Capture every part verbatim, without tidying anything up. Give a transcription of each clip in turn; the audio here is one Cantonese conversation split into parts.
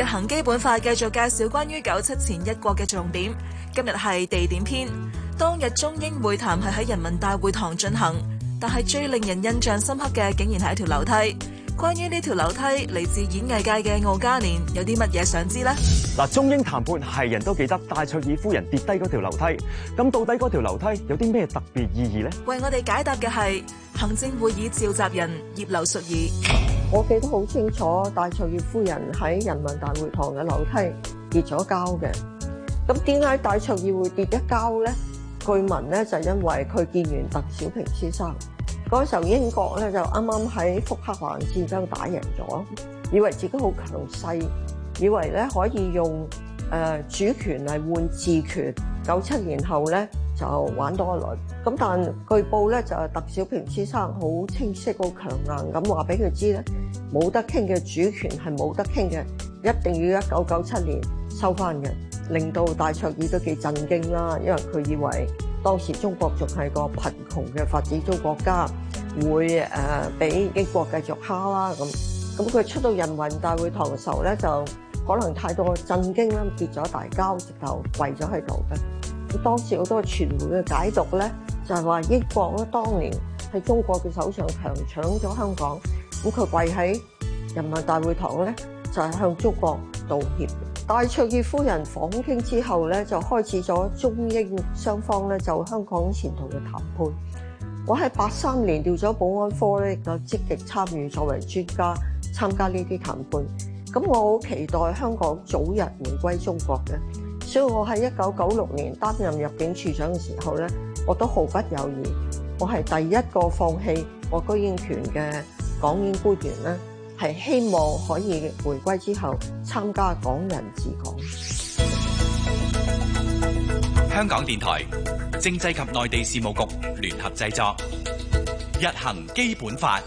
日行基本法繼續介紹關於九七前一國嘅重點。今日係地點篇，當日中英會談係喺人民大會堂進行，但係最令人印象深刻嘅竟然係一條樓梯。關於呢條樓梯，嚟自演藝界嘅敖嘉年有啲乜嘢想知呢？ 嗱，中英談判係人都記得戴卓爾夫人跌低嗰條樓梯，咁到底嗰條樓梯有啲咩特別意義呢？ 為我哋解答嘅係行政會議召集人葉劉淑儀。 我記得好清楚，戴卓爾夫人喺人民大會堂嘅樓梯跌咗跤嘅。咁點解戴卓爾會跌一跤咧？據聞咧就因為佢見完鄧小平先生。嗰時候英國咧就啱啱喺福克蘭戰爭打贏咗，以為自己好強勢，以為咧可以用誒、呃、主權嚟換治權。九七年後咧就玩多一輪。咁但據報咧就係鄧小平先生好清晰、好強硬咁話俾佢知咧，冇得傾嘅主權係冇得傾嘅，一定要一九九七年收翻嘅，令到戴卓爾都幾震驚啦，因為佢以為當時中國仲係個貧窮嘅發展中國家，會誒俾、呃、英國繼續蝦啦咁。咁佢出到人民大會堂嘅時候咧，就可能太多震驚啦，跌咗大跤，直頭跪咗喺度嘅。咁當時好多傳媒嘅解讀咧，就係話英國咧當年喺中國嘅手上強搶咗香港，咁佢跪喺人民大會堂咧，就係向中國道歉。戴卓爾夫人訪京之後咧，就開始咗中英雙方咧就香港前途嘅談判。我喺八三年調咗保安科咧，就積極參與作為專家參加呢啲談判。咁我好期待香港早日回歸中國嘅，所以我喺一九九六年擔任入境處長嘅時候咧，我都毫不猶豫，我係第一個放棄我居英權嘅港英官員咧。係希望可以回歸之後參加港人治港。 香港電台政制及內地事務局聯合製作，日行基本法。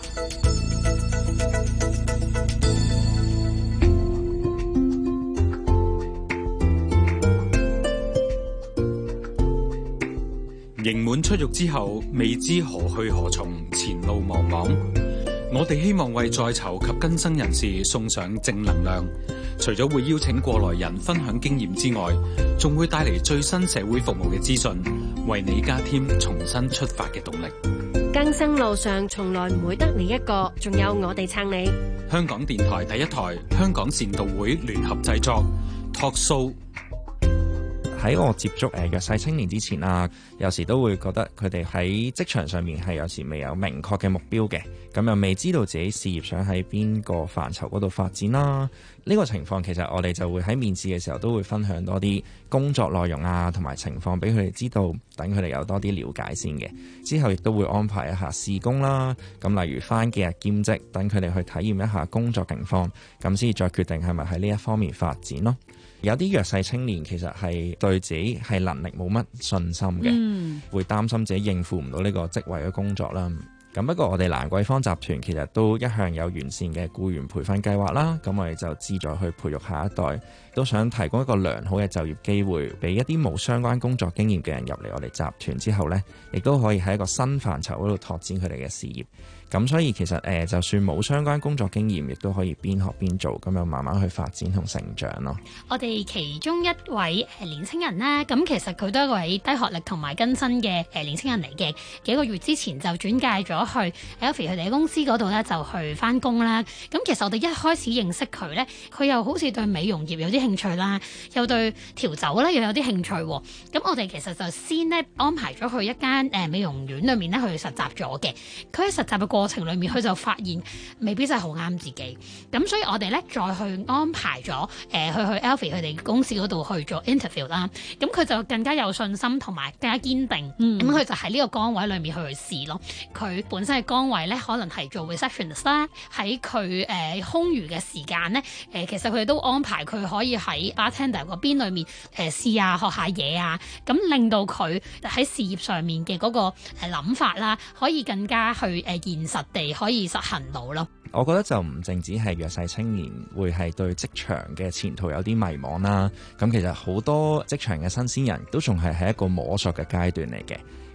刑滿出獄之後，未知何去何從，前路茫茫。我哋希望為在囚及更生人士送上正能量，除咗會邀請過來人分享經驗之外，仲會帶嚟最新社會服務嘅資訊，為你加添重新出發嘅動力。 更生路上從來唔會得你一個，仲有我哋撐你。 香港電台第一台，香港善導會聯合製作 Talk Show。 喺我接觸誒弱勢青年之前啊，有時都會覺得佢哋喺職場上面係有時未有明確嘅目標嘅，咁又未知道自己事業想喺邊個範疇嗰度發展啦。呢個情況其實我哋就會喺面試嘅時候都會分享多啲工作內容啊，同埋情況俾佢哋知道，等佢哋有多啲了解先嘅。之後亦都會安排一下試工啦，咁例如返幾日兼職，等佢哋去體驗一下工作情況，咁先再決定係咪喺呢一方面發展咯。有啲弱勢青年其實係對自己係能力冇乜信心嘅，嗯、會擔心自己應付唔到呢個職位嘅工作啦。咁不過我哋蘭桂坊集團其實都一向有完善嘅僱員培訓計劃啦，咁我哋就志在去培育下一代，都想提供一個良好嘅就業機會，俾一啲冇相關工作經驗嘅人入嚟我哋集團之後呢，亦都可以喺一個新範疇嗰度拓展佢哋嘅事業。咁所以其實誒，就算冇相關工作經驗，亦都可以邊學邊做，咁樣慢慢去發展同成長咯。 我哋其中一位誒年青人啦，咁其實佢都係一位低學歷同埋更新嘅誒年青人嚟嘅。幾個月之前就轉介咗去 Alfie 佢哋嘅公司嗰度咧，就去翻工啦。咁其實我哋一開始認識佢咧，佢又好似對美容業有啲興趣啦，又對調酒咧又有啲興趣。咁我哋其實就先咧安排咗去一間誒美容院裏面咧去實習咗嘅。佢喺實習嘅過程裏面，佢就發現未必真係好啱自己，咁所以我哋咧再去安排咗誒、呃、去去 Alfie 佢哋公司嗰度去做 interview 啦，咁佢就更加有信心同埋更加堅定，咁佢、嗯、就喺呢個崗位裏面去去試咯。佢本身嘅崗位咧可能係做 receptionist 啦，喺佢誒空餘嘅時間咧，誒、呃、其實佢哋都安排佢可以喺 bartender 嗰邊裏面誒試下學下嘢啊，咁令到佢喺事業上面嘅嗰個誒諗法啦，可以更加去誒現實地可以實行到咯。 我覺得就唔淨止係弱勢青年會係對職場嘅前途有啲迷茫啦。咁其實好多職場嘅新鮮人都仲係喺一個摸索嘅階段嚟嘅。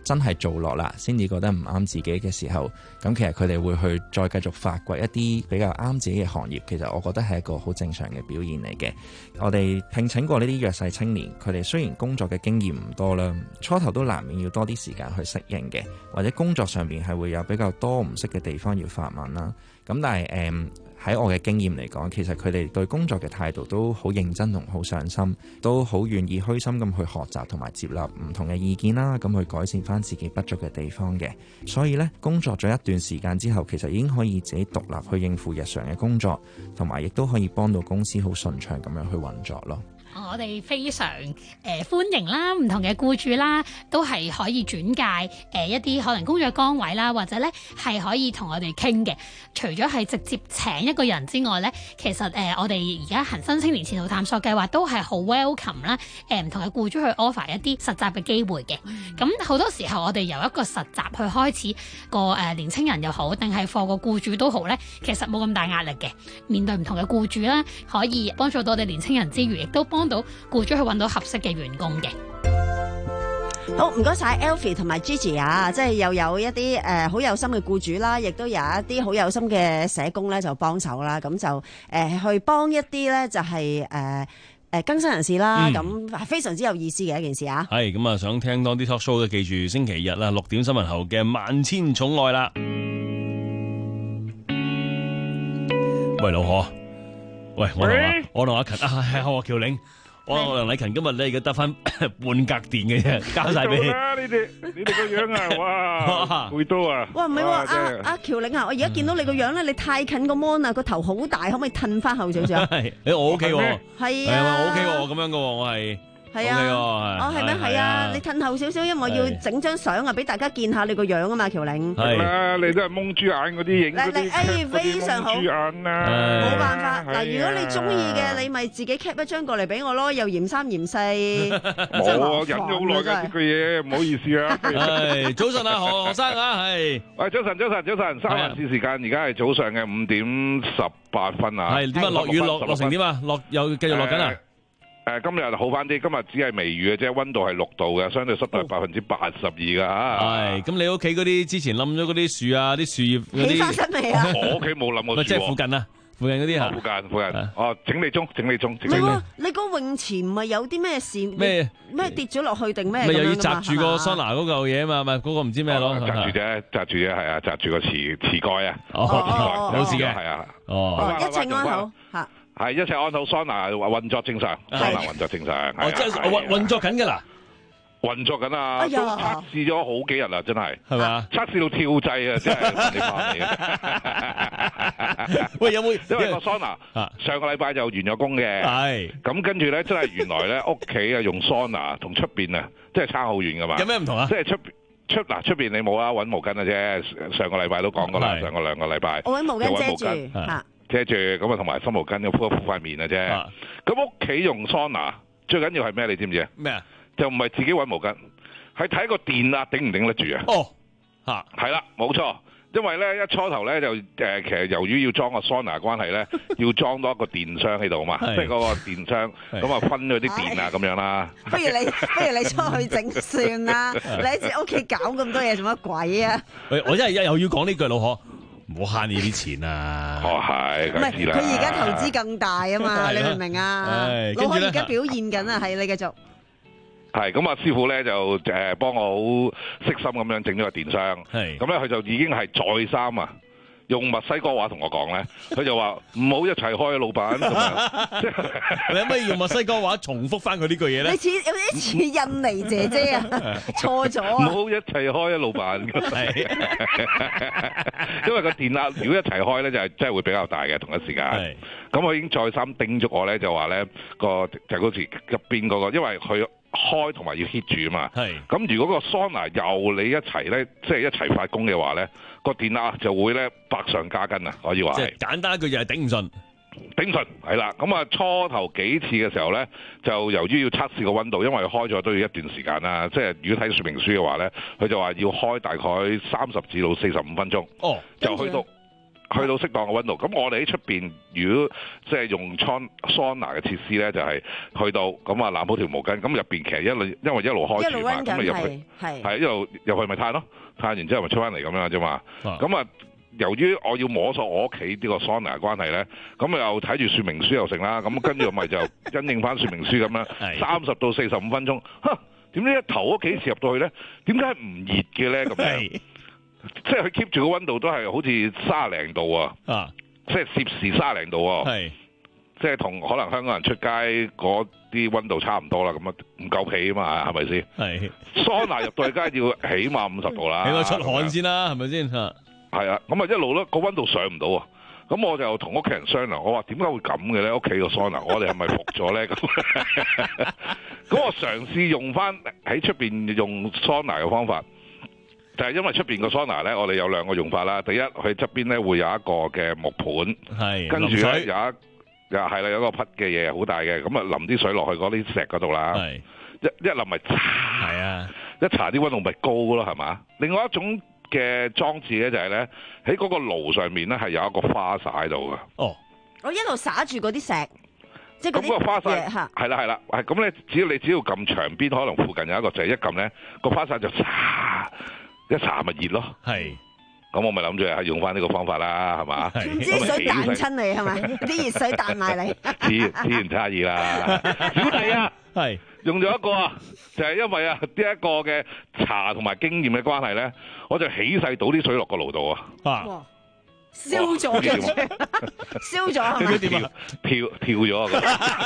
真係做落啦，先至覺得唔啱自己嘅時候，咁其實佢哋會去再繼續發掘一啲比較啱自己嘅行業。其實我覺得係一個好正常嘅表現嚟嘅。我哋聘請過呢啲弱勢青年，佢哋雖然工作嘅經驗唔多啦，初頭都難免要多啲時間去適應嘅，或者工作上邊係會有比較多唔識嘅地方要發問啦。咁但係誒喺我嘅經驗嚟講，其實佢哋對工作嘅態度都好認真同好上心，都好願意虛心咁去學習同埋接納唔同嘅意見啦，咁去改善翻自己不足嘅地方嘅。所以呢，工作咗一段時間之後，其實已經可以自己獨立去應付日常嘅工作，同埋亦都可以幫到公司好順暢咁樣去運作咯。 我哋非常誒、呃、歡迎啦，唔同嘅僱主啦，都係可以轉介誒、呃、一啲可能工作崗位啦，或者咧係可以同我哋傾嘅。除咗係直接請一個人之外咧，其實誒、呃、我哋而家恒生青年前途探索計劃都係好 welcome 啦，誒、呃、唔同嘅僱主去 offer 一啲實習嘅機會嘅。咁好、嗯、多時候我哋由一個實習去開始，個誒、呃、年青人又好，定係貨個僱主都好咧，其實冇咁大壓力嘅。面對唔同嘅僱主啦，可以幫助到我哋年青人之餘，亦都幫到僱主去揾到合適嘅員工嘅。 好，唔該晒 Alfie 同埋 Gigi 啊，即係又有一啲誒好有心嘅僱主啦，亦都有一啲好有心嘅社工咧就幫手啦，咁就誒、呃、去幫一啲咧就係誒誒更生人士啦，咁係、嗯、非常之有意思嘅一件事啊。係咁啊，想聽多啲 talk show 都記住星期日啦，六點新聞後嘅萬千寵愛啦。喂，老何。喂，我同阿我同阿勤啊，係我喬玲，我同禮勤今日咧而家得翻半格電嘅啫，交晒俾你。你哋你哋個樣啊，哇，攰到啊！哇，唔係喎，阿阿喬玲啊，我而家見到你個樣咧，你太近個 mon 啊，個頭好大，可唔可以褪翻後少少？係，誒我 OK 喎，係啊，我 OK 喎，咁樣嘅喎，我係。係啊，哦係咩？係啊，你褪後少少，因為我要整張相啊，俾大家見下你個樣啊嘛，喬玲。係啦，你都係蒙豬眼嗰啲影嗰啲，誒非常好。蒙豬眼啊，冇辦法。嗱，如果你中意嘅，你咪自己 cap 一張過嚟俾我咯，又嫌三嫌四。冇啊，忍咗好耐㗎呢句嘢，唔好意思啊。係早晨啊，何何生啊，係。喂，早晨，早晨，早晨，三環市時間，而家係早上嘅五點十八分啊。係點啊？落雨落落成點啊？落又繼續落緊啊？誒今日好翻啲，今日只係微雨嘅啫，溫度係六度嘅，相對濕度係百分之八十二㗎嚇。係，咁你屋企嗰啲之前冧咗嗰啲樹啊，啲樹葉嗰啲起翻身未啊？我屋企冇冧過樹喎。即係附近啊，附近嗰啲嚇。附近附近。哦，整理中，整理中。唔係喎，你個泳池唔係有啲咩事？咩咩跌咗落去定咩？咪又要擲住個桑拿嗰嚿嘢啊嘛？咪嗰個唔知咩咯？擲住啫，擲住啫，係啊，擲住個池池蓋啊。哦，冇事嘅，係啊。哦，一切安好嚇。係一切安好，桑拿運作正常，桑拿運作正常。哦，即係運運作緊㗎啦，運作緊啊！都測試咗好幾日啦，真係係咪啊？測試到跳掣啊，真係你怕你啊！喂，有冇？因為個桑拿上個禮拜就完咗工嘅，係咁跟住咧，真係原來咧屋企啊用桑拿同出邊啊，真係差好遠㗎嘛。有咩唔同啊？即係出出嗱出邊你冇啊，揾毛巾嘅啫。上個禮拜都講過啦，上個兩個禮拜我揾毛巾遮住嚇。遮住咁啊，同埋濕毛巾咁敷一敷塊面嘅啫。咁屋企用桑拿最緊要係咩？你知唔知啊？咩啊？就唔係自己揾毛巾，係睇個電壓頂唔頂得住啊！哦，嚇，係啦，冇錯。因為咧一初頭咧就誒，其實由於要裝個桑拿關係咧，要裝多一個電箱喺度嘛，即係嗰個電箱咁啊分咗啲電啊咁樣啦。不如你不如你出去整算啦，你喺自己屋企搞咁多嘢做乜鬼啊？我我真係又要講呢句老可。唔好慳你啲錢啊！哦，係，唔係佢而家投資更大啊嘛，你明唔明啊？老可而家表現緊啊，係你繼續。係咁啊，師傅咧就誒幫我好悉心咁樣整咗個電箱。係咁咧，佢就已經係再三啊，用墨西哥話同我講咧，佢就話唔好一齊開啊，老闆。你可唔可以用墨西哥話重複翻佢呢句嘢咧？你似有啲似印尼姐姐啊，錯咗啊！唔好一齊開啊，老闆。係，因為個電壓如果一齊開咧，就係真係會比較大嘅同一時間。係，咁我已經再三叮囑我咧，就話咧個就嗰時入邊嗰個，因為佢開同埋要 heat 住啊嘛。係，咁如果個桑拿又你一齊咧，即係一齊發功嘅話咧，個電壓就會咧百上加斤啊！可以話係。即係簡單一句就係頂唔順。頂順係啦，咁啊初頭幾次嘅時候咧，就由於要測試個溫度，因為開咗都要一段時間啦。即係如果睇說明書嘅話咧，佢就話要開大概三十至到四十五分鐘。哦，就去到去到適當嘅溫度。咁我哋喺出邊，如果即係用桑桑拿嘅設施咧，就係、是、去到咁啊攬好條毛巾，咁入邊其實一路因為一路開住嘛，咁咪入去係係一路入去咪嘆咯，嘆完之後咪出翻嚟咁樣啫嘛。咁啊，由於我要摸索我屋企呢個桑拿嘅關係咧，咁又睇住說明書又成啦，咁跟住咪就因應翻說明書咁樣，三十到四十五分鐘，嚇點知一頭嗰幾時入到去咧？點解唔熱嘅咧？咁樣即係佢 keep 住個溫度都係好似卅零度啊，啊即係攝氏卅零度啊，係即係同可能香港人出街嗰啲溫度差唔多啦，咁啊唔夠皮啊嘛，係咪先？係桑拿入到去，梗係要起碼五十度啦，起碼出汗先啦，係咪先？嚇係啊，咁啊一路咧個溫度上唔到啊，咁我就同屋企人商量，我話點解會咁嘅咧？屋企個桑拿，我哋係咪服咗咧？咁咁我嘗試用翻喺出邊用桑拿嘅方法。就係因為出邊個桑拿咧，我哋有兩個用法啦。第一，佢側邊咧會有一個嘅木盤，跟住咧有一又係啦，有一個匹嘅嘢好大嘅，咁啊淋啲水落去嗰啲石嗰度啦。一一淋咪搽，係啊，一搽啲溫度咪高咯，係嘛？另外一種嘅裝置咧就係咧喺嗰個爐上面咧係有一個花灑喺度嘅。哦， 我一路灑住嗰啲石。即係咁個花灑係啦係啦，係咁咧，只要你只要撳牆邊，可能附近有一個掣，一撳咧個花灑就嚓一搽咪熱咯。係，咁我咪諗住係用翻呢個方法啦，係嘛？ 唔知水彈親你係咪？啲熱水彈埋你。 自自然差異啦。小弟啊，係用咗一個啊，就係因為啊呢一個嘅茶同埋經驗嘅關係咧，我就起勢倒啲水落個爐度啊。啊！ 燒咗嘅，燒咗係咪？ 點啊？跳跳咗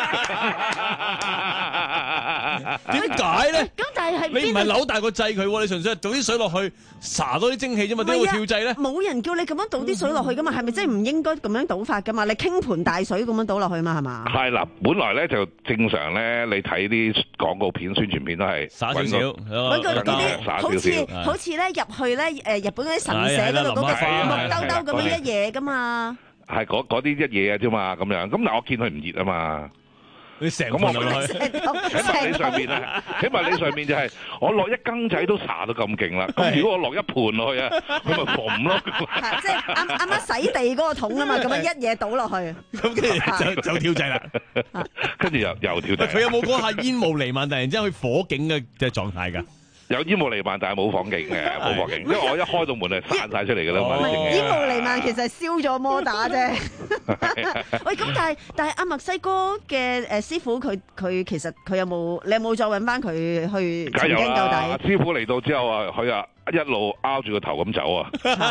啊！ 點解咧？ 咁但係你唔係扭大個掣佢，你純粹係倒啲水落去，灑多啲蒸汽啫嘛？點解會跳掣咧？ 冇人叫你咁樣倒啲水落去噶嘛？係咪真係唔應該咁樣倒法噶嘛？你傾盆大水咁樣倒落去嘛？係嘛？ 係啦，本來咧就正常咧，你睇啲廣告片、宣傳片都係灑少少， 揾個嗰啲好似好似咧入去咧誒日本嗰啲神社嗰度嗰個木兜兜咁樣一嘢噶嘛， 係嗰嗰啲一嘢啊啫嘛，咁樣咁嗱，我見佢唔熱啊嘛， 你成咁我落去， 起碼你上面啊，起碼你上面就係我落一羹仔都搽到咁勁啦，咁如果我落一盤落去啊，佢咪嘭咯， 即係啱啱啱洗地嗰個桶啊嘛，咁樣一嘢倒落去， 咁跟住就就跳掣啦， 跟住又又跳掣。 佢有冇嗰下煙霧彌漫，突然之間去火警嘅嘅狀態㗎？ 有煙霧彌漫，但係冇火警嘅，冇火警，因為我一開到門係散晒出嚟㗎啦嘛。 煙霧彌漫其實係燒咗摩打啫。喂，咁但係但係阿墨西哥嘅誒師傅佢佢其實佢有冇你有冇再揾翻佢去曾經到底？ 阿師傅嚟到之後啊，佢啊一路拗住個頭咁走啊，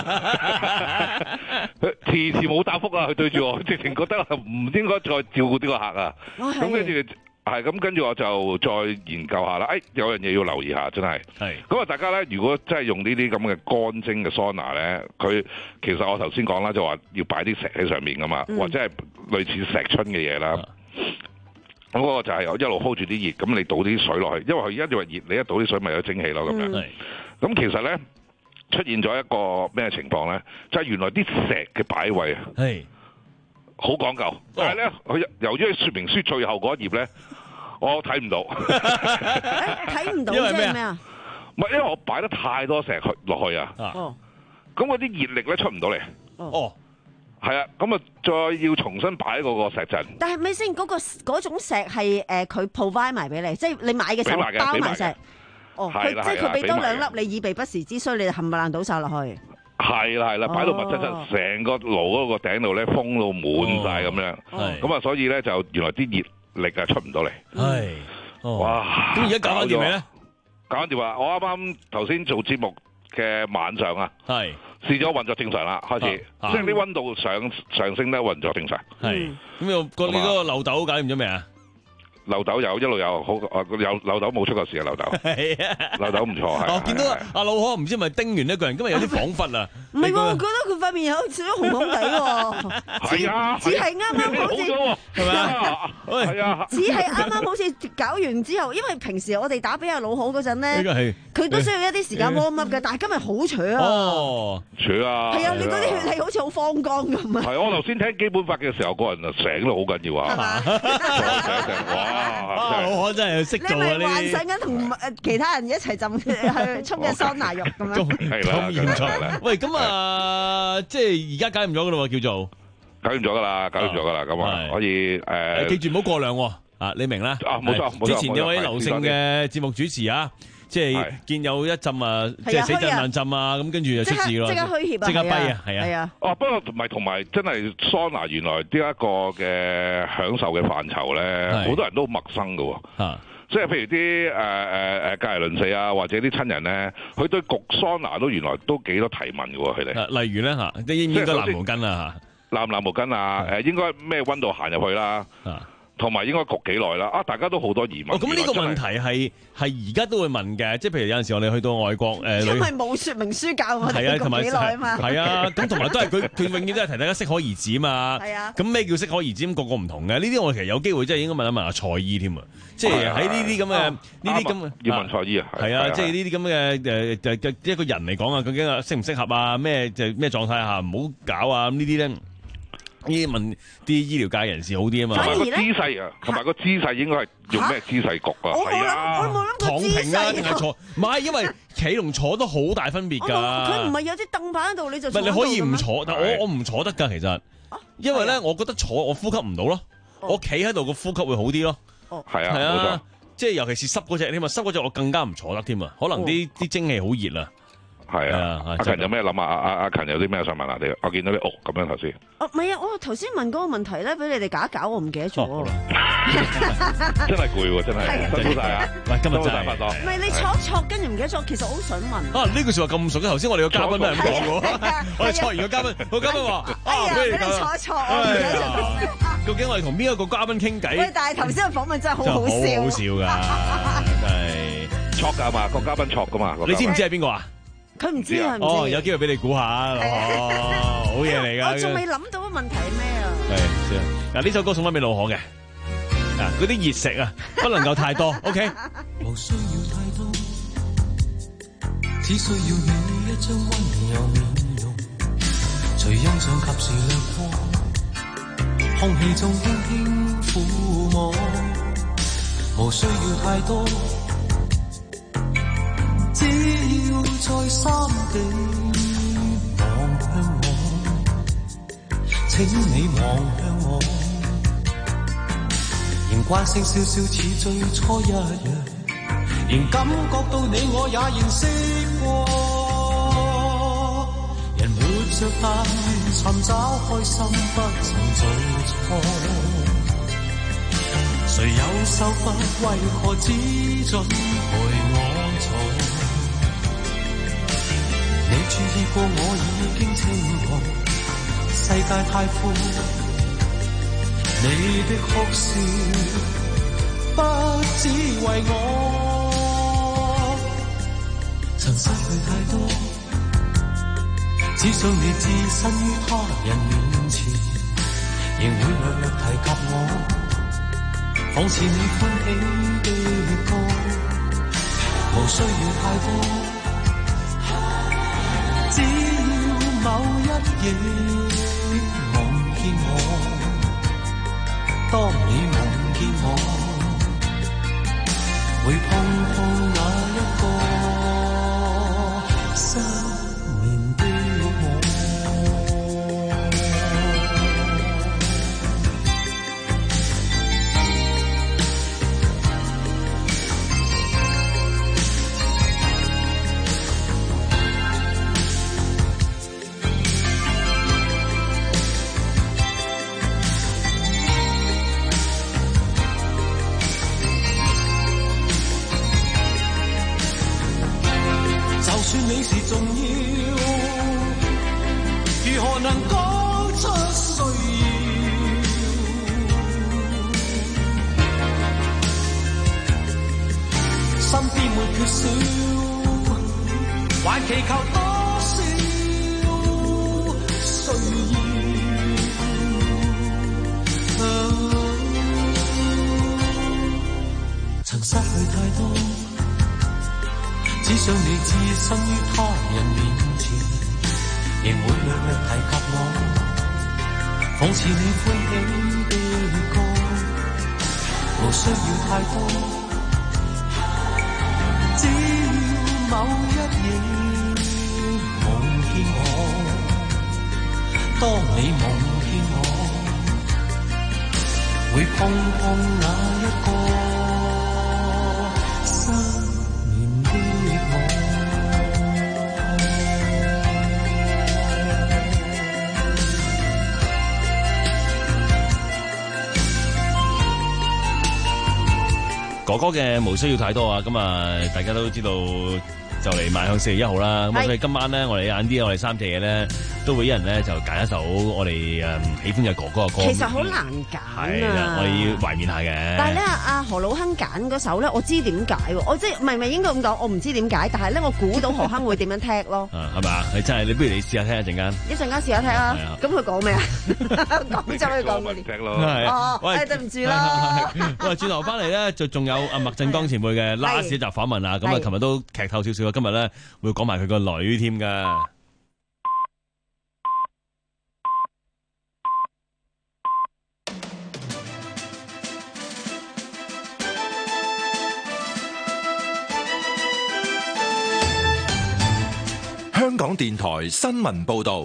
佢遲遲冇答覆啊，佢對住我，直情覺得唔應該再照顧呢個客啊。咁跟住。係咁，跟住我就再研究下啦。誒，有樣嘢要留意下，真係。係。咁啊，大家咧，如果真係用呢啲咁嘅乾蒸嘅桑拿咧，佢其實我頭先講啦，就話要擺啲石喺上面噶嘛，嗯、或者係類似石春嘅嘢啦。咁嗰、嗯、個就係一路 hold 住啲熱，咁你倒啲水落去，因為佢而家就話熱，你一倒啲水咪有蒸氣咯，咁樣。係。咁其實咧出現咗一個咩情況咧？就係、是、原來啲石嘅擺位啊。係。好講究，但係咧，佢由於說明書最後嗰一頁咧，我睇唔到， 睇唔到即係咩啊？ 唔係，因為我擺得太多石去落去啊。哦，咁嗰啲熱力咧出唔到嚟。哦，係啊，咁啊，再要重新擺嗰個石陣。 但係咪先嗰個嗰種石係誒佢 provide 埋俾你，即係你買嘅時候包埋石。哦，佢即係佢俾多兩粒你以備不時之需，你就冚唪唥倒晒落去。 係啦係啦，擺到密質質，成個爐嗰個頂度咧封到滿晒咁樣，咁啊所以咧就原來啲熱力啊出唔到嚟。係，哇！ 咁而家搞翻掂未咧？ 搞翻掂啊！我啱啱頭先做節目嘅晚上啊，係試咗運作正常啦，開始即係啲溫度上上升咧，運作正常。係， 咁又個你嗰個漏斗搞掂咗未啊？ 漏斗有一路有好，有漏斗冇出過事啊！漏斗係啊，漏斗唔錯係。 我見到阿老可唔知係咪叮完一個人，今日有啲恍惚啊！ 唔係喎，我覺得佢塊面有少少紅紅地喎。 係啊， 只係啱啱好似係咪啊？係啊， 只係啱啱好似搞完之後，因為平時我哋打俾阿老好嗰陣咧，佢都需要一啲時間 warm up 嘅，但係今日好扯啊！ 哦，扯啊！ 係啊，你嗰啲血氣好似好慌光咁啊！ 係我頭先聽基本法嘅時候，個人啊醒得好緊要啊！係嘛？醒醒哇！ 啊，老可真係識做啊！ 你咪幻想緊同誒其他人一齊浸去沖嘅桑拿浴咁樣。 係啦， 咁嚴重。喂，咁啊，即係而家搞唔咗噶啦，叫做搞掂咗噶啦，搞掂咗噶啦，咁啊可以誒。 記住唔好過量喎。啊，你明啦？ 啊，冇錯，冇錯。 之前有位劉姓嘅節目主持啊，即係見有一浸啊，即係死震爛浸啊，咁跟住就出事咯， 即刻虛協啊， 即刻跛啊，係啊。 哦，不過同埋同埋真係桑拿原來呢一個嘅享受嘅範疇咧，好多人都陌生㗎喎。即係譬如啲誒誒誒隔離鄰舍啊，或者啲親人咧，佢對焗桑拿都原來都幾多提問㗎喎，佢哋。例如咧嚇，即係應唔應該攬毛巾啊？嚇， 攬唔攬毛巾啊？誒，應該咩溫度行入去啦？同埋應該焗幾耐啦？啊，大家都好多疑問。 哦，咁呢個問題係係而家都會問嘅，即係譬如有陣時我哋去到外國誒， 因為冇説明書教我哋焗幾耐啊嘛。 係啊，咁同埋都係佢佢永遠都係提大家適可而止嘛。係啊。咁咩叫適可而止？咁個個唔同嘅。呢啲我其實有機會即係應該問一問阿蔡醫添啊。即係喺呢啲咁嘅呢啲咁嘅要問蔡醫啊。 係啊，即係呢啲咁嘅誒誒一個人嚟講啊，究竟啊適唔適合啊？咩就咩狀態下唔好搞啊？咁呢啲咧。呢啲問啲醫療界人士好啲啊嘛， 同埋個姿勢啊，同埋個姿勢應該係用咩姿勢焗啊？係啊， 躺平啊定係坐？唔係，因為企同坐都好大分別㗎。 佢唔係有啲凳板喺度你就唔係你可以唔坐，但我我唔坐得㗎其實，因為咧我覺得坐我呼吸唔到咯，我企喺度個呼吸會好啲咯。 哦，係啊， 係啊，即係尤其是濕嗰隻添啊，濕嗰隻我更加唔坐得添啊，可能啲啲蒸氣好熱啊。 係啊，阿勤有咩諗啊？阿阿阿勤有啲咩想問啊？你我見到啲屋咁樣頭先。 哦，唔係啊，我頭先問嗰個問題咧，俾你哋搞一搞，我唔記得咗。 真係攰喎，真係辛苦晒啊！ 喂，今日真係唔係你坐一坐，跟住唔記得咗，其實我好想問。 啊，呢句説話咁熟嘅，頭先我哋個嘉賓都係咁講嘅。我哋坐完個嘉賓，個嘉賓話： 哎呀，俾你坐一坐，我唔記得咗。 究竟我哋同邊一個嘉賓傾偈？ 喂，但係頭先個訪問真係好好笑， 好笑㗎，真係錯㗎嘛，個嘉賓錯㗎嘛。 你知唔知係邊個啊？ 佢唔知啊， 哦，有機會俾你估下哦，好嘢嚟㗎。 我仲未諗到個問題係咩啊？ 係，嗱呢首歌送翻俾老可嘅，啊嗰啲熱食啊，不能夠太多 ，OK。 無需要太多，只需要你一張溫柔面容，隨欣賞及時掠過，空氣中輕輕撫摸，無需要太多。只要在心底望向我，請你望向我，仍慣性笑笑似最初一樣，仍感覺到你我也認識過。人活着但願尋找開心，不曾做錯。誰有受罰，為何只准陪我坐？你注意過我已經清楚，世界太闊，你的哭笑不只為我，曾失去太多，只想你置身於他人面前，仍會略略提及我，仿似你歡喜的歌，無需要太多。只要某一夜夢見我，當你夢見我，會碰碰那一個失眠的我。你是重要，如何能講出需要？身邊沒缺少，還祈求多少需要？啊、曾失去太多。只想你置身於他人面前，仍會略略提及我，仿似你歡喜的歌， 無需要太多，只要某一夜夢見我，當你夢見我，會碰碰那一個失眠的我。 哥哥嘅無需要太多啊！咁啊，大家都知道就嚟邁向四月一號啦。咁所以今晚咧，我哋晏啲，我哋三隻嘢咧，都會一人咧就揀一首我哋誒喜歡嘅哥哥嘅歌。 其實好難揀係啦，我哋要懷緬下嘅。 但係咧，阿何老亨揀嗰首咧，我知點解喎？我即係唔係唔係應該咁講？我唔知點解，但係咧，我估到何亨會點樣踢咯。 啊，係咪啊？你真係，你不如你試下聽一陣間。 一陣間試下踢啊！咁佢講咩啊？講就佢講嗰啲。 踢咯。 哦，誒對唔住啦。 喂，轉頭翻嚟咧，就仲有阿麥振剛前輩嘅 last 一集訪問啊！咁啊，琴日都劇透少少啊，今日咧會講埋佢個女添㗎。 香港電台新聞報導。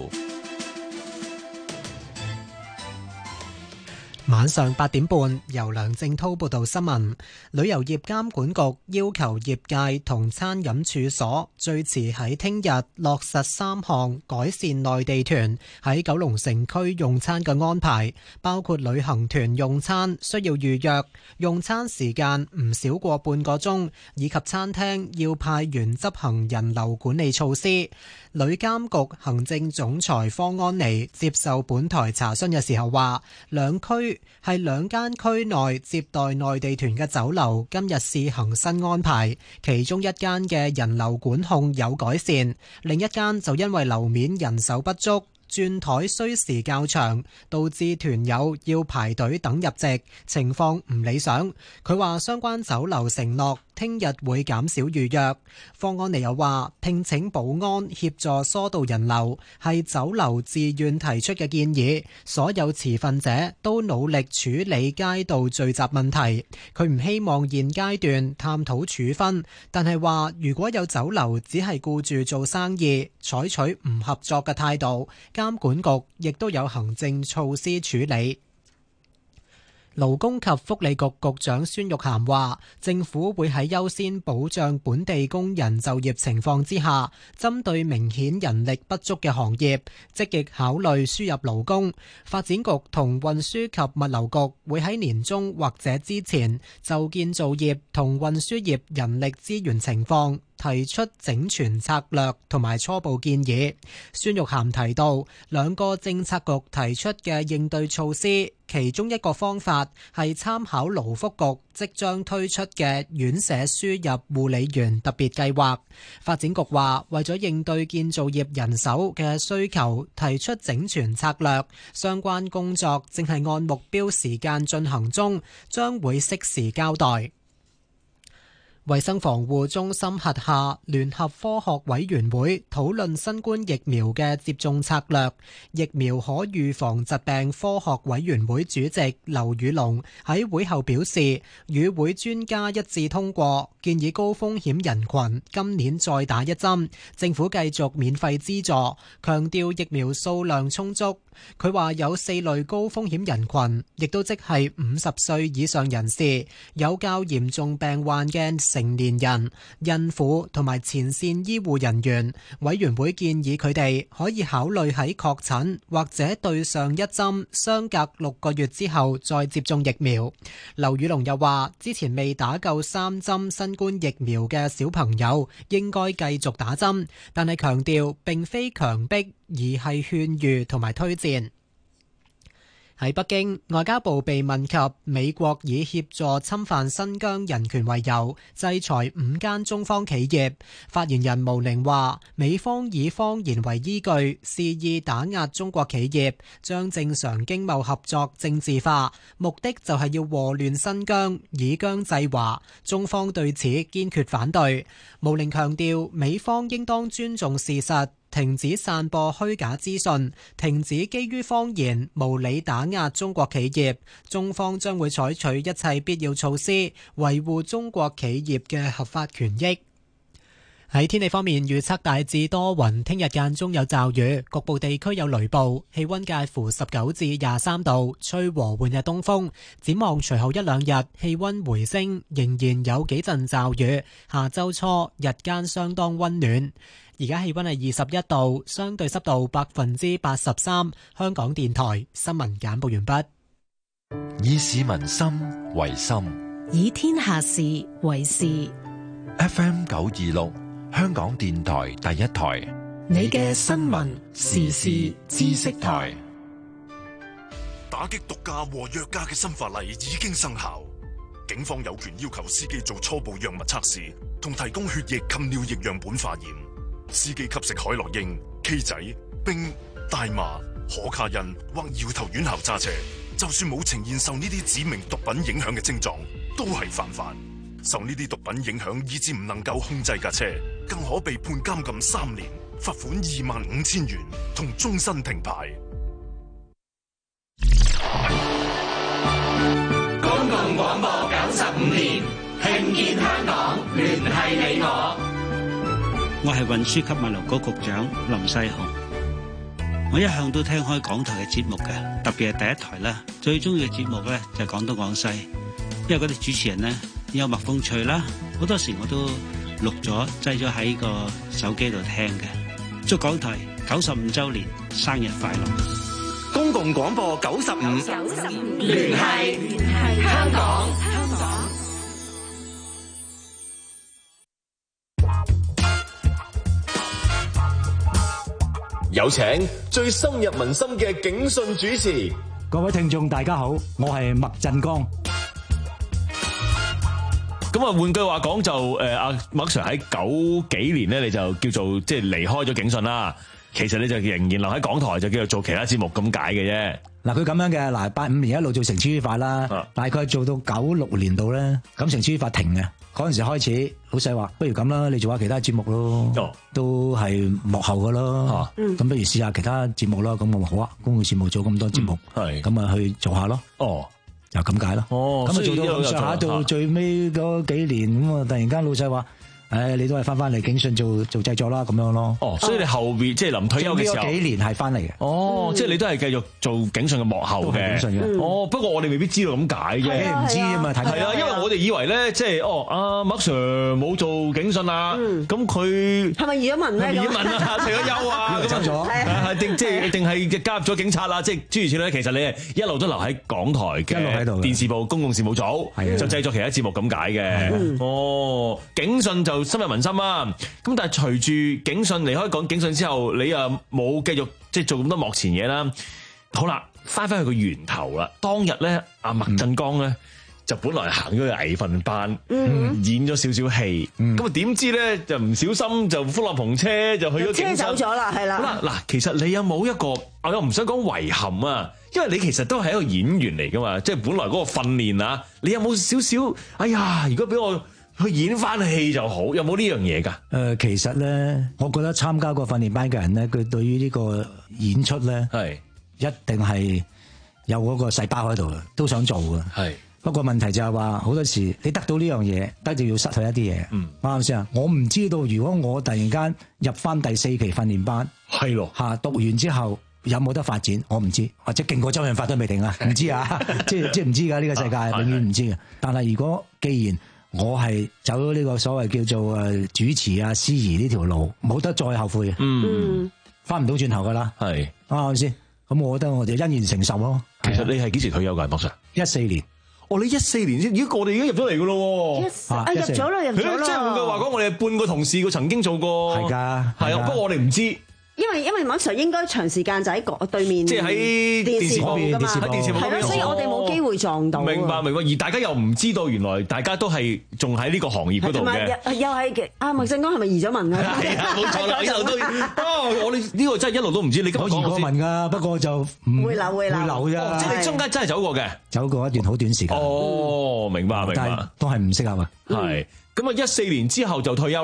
晚上八點半，由梁正滔報道新聞。旅遊業監管局要求業界同餐飲處所最遲喺聽日落實三項改善內地團喺九龍城區用餐嘅安排，包括旅行團用餐需要預約，用餐時間唔少過半個鐘，以及餐廳要派員執行人流管理措施。旅監局行政總裁方安妮接受本台查詢嘅時候話，兩區係兩間區內接待內地團嘅酒樓今日試行新安排，其中一間嘅人流管控有改善，另一間就因為樓面人手不足，轉台需時較長，導致團友要排隊等入席，情況唔理想。佢話相關酒樓承諾聽日會減少預約。方安妮又話，聘請保安協助疏導人流係酒樓自願提出嘅建議，所有持份者都努力處理街道聚集問題。佢唔希望現階段探討處分，但係話如果有酒樓只係顧住做生意，採取唔合作嘅態度，監管局亦都有行政措施處理。勞工及福利局局長孫玉菡話，政府會喺優先保障本地工人就業情況之下，針對明顯人力不足嘅行業，積極考慮輸入勞工。發展局同運輸及物流局會喺年中或者之前就建造業同運輸業人力資源情況提出整全策略同埋初步建議。孫玉菡提到，兩個政策局提出嘅應對措施，其中一個方法係參考勞福局即將推出嘅院舍輸入護理員特別計劃。發展局話，為咗應對建造業人手嘅需求，提出整全策略，相關工作正係按目標時間進行中，將會適時交代。衛生防護中心轄下聯合科學委員會討論新冠疫苗嘅接種策略。疫苗可預防疾病科學委員會主席劉宇龍喺會後表示，與會專家一致通過建議高風險人群今年再打一針，政府繼續免費資助，強調疫苗數量充足。佢話有四類高風險人群，亦都即係五十歲以上人士、有較嚴重病患嘅成年人、孕婦同埋前線醫護人員。委員會建議佢哋可以考慮喺確診或者對上一針相隔六個月之後再接種疫苗。劉宇龍又話，之前未打夠三針新冠疫苗嘅小朋友應該繼續打針，但係強調並非強迫，而係勸喻同埋推薦。喺北京，外交部被問及美國以協助侵犯新疆人權為由制裁五間中方企業，發言人毛寧話，美方以謊言為依據，肆意打壓中國企業，將正常經貿合作政治化，目的就係要禍亂新疆，以疆制華。中方對此堅決反對。毛寧強調，美方應當尊重事實， 停止散播虛假資訊，停止基於謊言無理打壓中國企業。中方將會採取一切必要措施，維護中國企業嘅合法權益。喺天氣方面，預測大致多雲，聽日間中有驟雨，局部地區有雷暴，氣溫介乎十九至廿三度，吹和緩嘅東風。展望隨後一兩日，氣溫回升，仍然有幾陣驟雨。下周初日間相當溫暖。而家氣溫係二十一度，相對濕度百分之八十三。香港電台新聞簡報完畢。 以市民心為心， 以天下事為事。 F M 九二六。香港電台第一台， 你嘅新聞時事知識台。 打擊毒駕和藥駕嘅新法例已經生效，警方有權要求司機做初步藥物測試，同提供血液及尿液樣本化驗。司機吸食海洛因、K 仔、冰、大麻、可卡因或搖頭丸後揸車，就算冇呈現受呢啲指明毒品影響嘅症狀，都係犯法。受呢啲毒品影響，以致唔能夠控制架車，更可被判監禁三年、罰款二萬五千元同終身停牌。 公共廣播九十五年，聽見香港，聯繫你我。 我係運輸及物流局局長林世雄。我一向都聽開港台嘅節目嘅，特別係第一台啦，最中意嘅節目咧就係廣東廣西，因為嗰啲主持人咧幽默風趣啦，好多時我都錄咗擠咗喺個手機度聽嘅。祝港台九十五週年生日快樂！ 公共廣播九十五，聯繫聯繫香港。香港有請最深入民心嘅警訊主持。 各位聽眾大家好，我係麥振剛。 咁啊，換句話講就誒，阿麥 Sir 喺九幾年咧，你就叫做即係離開咗警訊啦。其實你就仍然留喺港台，就叫做做其他節目咁解嘅啫。 嗱，佢咁樣嘅，嗱，八五年一路做城市書法啦，啊、大概做到九六年度咧，咁城市書法停嘅嗰陣時開始，老細話不如咁啦，你做下其他節目咯，哦、都係幕後噶咯，咁、啊、不如試下其他節目咯。咁我話好啊，公共事務做咁多節目，係咁啊去做下咯。哦。就咁解咯，咁啊做到咁上下到最尾嗰幾年，咁啊突然間老細話，誒你都係翻翻嚟警訊做做製作啦，咁樣咯。哦，所以你後邊即係臨退休嘅時候，幾年係翻嚟嘅。哦，即係你都係繼續做警訊嘅幕後嘅。警訊嘅。哦，不過我哋未必知道咁解啫。唔知啊嘛，係啊，因為我哋以為咧，即係哦，阿麥 Sir 冇做警訊啊，咁佢係咪移咗民咧？移咗民啊，退咗休啊，走咗。係定即係定係加入咗警察啦？即係諸如此類。其實你係一路都留喺港台嘅電視部公共事務組，就製作其他節目咁解嘅。哦，警訊就深入民心啊！咁但係隨住警訊離開港警訊之後，你又冇繼續即係做咁多幕前嘢啦。好啦，翻翻去個源頭啦。當日咧，阿麥振剛咧就本來行咗個藝訓班，嗯、演咗少少戲。咁啊點知咧就唔小心就歡樂篷車就去咗警訊，車走咗啦，係啦。嗱嗱，其實你有冇一個我又唔想講遺憾啊？因為你其實都係一個演員嚟噶嘛，即係本來嗰個訓練啊，你有冇少少？哎呀，如果俾我去演翻戲就好，有冇呢樣嘢㗎？誒、呃，其實咧，我覺得參加過訓練班嘅人咧，佢對於呢個演出咧，係一定係有嗰個細胞喺度嘅，都想做嘅。係。不過問題就係話，好多時你得到呢樣嘢，得就要失去一啲嘢。嗯，啱唔啱先啊？我唔知道，如果我突然間入翻第四期訓練班，係咯嚇，讀完之後有冇得發展，我唔知，或者勁過周潤發都未定啊，唔知啊，即係即係唔知㗎，呢、呢個世界永遠唔知嘅。但係如果既然我係走咗呢個所謂叫做誒主持啊司儀呢條路，冇得再後悔，嗯，翻唔到轉頭噶啦，係啱唔啱先？咁我覺得我哋欣然承受咯。其實你係幾時退休噶，博 Sir？一四年。哦，你一四年先，咦？我哋已經入咗嚟噶咯。Yes, 啊，入咗啦，入咗啦。即係換句話講，我哋半個同事，佢曾經做過。係噶，係啊，不過我哋唔知。因為因為麥 Sir 應該長時間就喺對面，即係喺電視部噶嘛，喺電視部係咯，所以我哋冇機會撞到。明白明白，而大家又唔知道，原來大家都係仲喺呢個行業嗰度嘅。又係阿麥振剛係咪移咗民啊？係啊，冇錯啦，一路都哦，我哋呢個真係一路都唔知。你我移過民噶，不過就唔會留會留會留啫。即係你中間真係走過嘅，走過一段好短時間。哦，明白明白，但係都係唔適合啊。係咁啊！一四年之後就退休啦。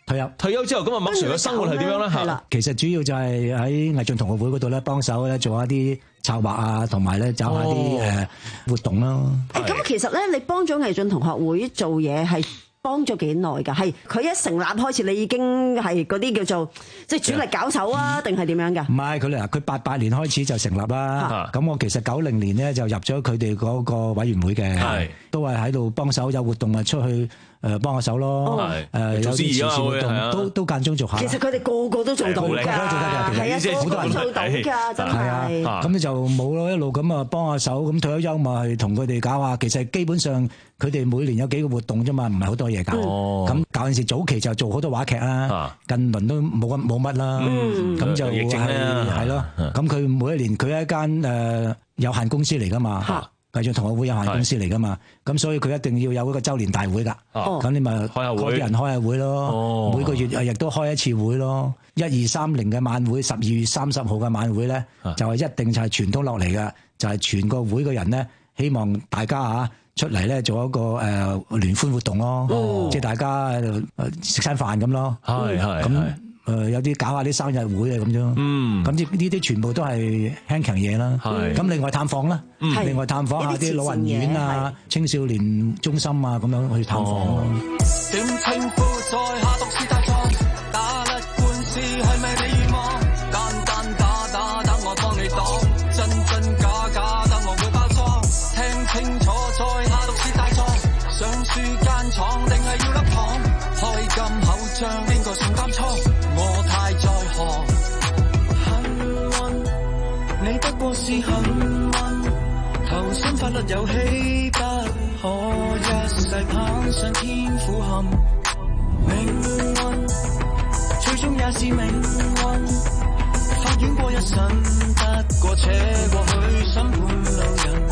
退休。 退休之後，咁啊，麥 Sir 嘅生活係點樣咧？ 係啦，其實主要就係喺藝進同學會嗰度咧，幫手咧做一啲策劃啊，同埋咧搞下啲誒活動咯。 誒，咁其實咧，你幫咗藝進同學會做嘢係幫咗幾耐㗎？係佢一成立開始，你已經係嗰啲叫做即係主力搞手啊，定係點樣㗎？ 唔係佢哋，佢八八年開始就成立啦。咁我其實九零年咧就入咗佢哋嗰個委員會嘅，都係喺度幫手，有活動啊出去誒幫下手咯。誒有啲慈善活動都都間中做下。 其實佢哋個個都做到㗎，係啊，個個都做到㗎，真係。 咁你就冇咯，一路咁啊幫下手，咁退咗休咪同佢哋搞下。其實基本上佢哋每年有幾個活動啫嘛，唔係好多嘢搞。咁搞陣時早期就做好多話劇啦，近輪都冇乜冇乜啦。咁就係係咯。咁佢每一年佢係一間誒有限公司嚟㗎嘛。藝進同學會有限公司嚟噶嘛，咁所以佢一定要有嗰個周年大會噶，咁你咪開下會，啲人開下會咯，每個月亦都開一次會咯。一二三零嘅晚會，十二月三十號嘅晚會咧，就係一定就係傳統落嚟嘅，就係全個會嘅人咧，希望大家啊出嚟咧做一個誒聯歡活動咯，即係大家食餐飯咁咯，係係咁。誒有啲搞下啲生日會啊咁樣，咁呢呢啲全部都係輕強嘢啦。咁另外探訪啦，另外探訪下啲老人院啊、青少年中心啊咁樣去探訪咯。 點稱呼在下毒舌大狀，打甩官司係咪你願望？單單打打等我幫你擋，真真假假等我會包裝。聽清楚在下毒舌大狀，上書間廠定係要粒糖？開金口張邊個送監倉？我太在行，幸運你不過是幸運，投身法律遊戲不可一世攀上天苦陷，命運最終也是命運，法院過一審不過且過去審判路人，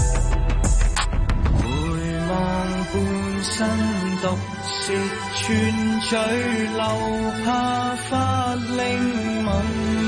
回望半生毒舌串嘴留下法令紋，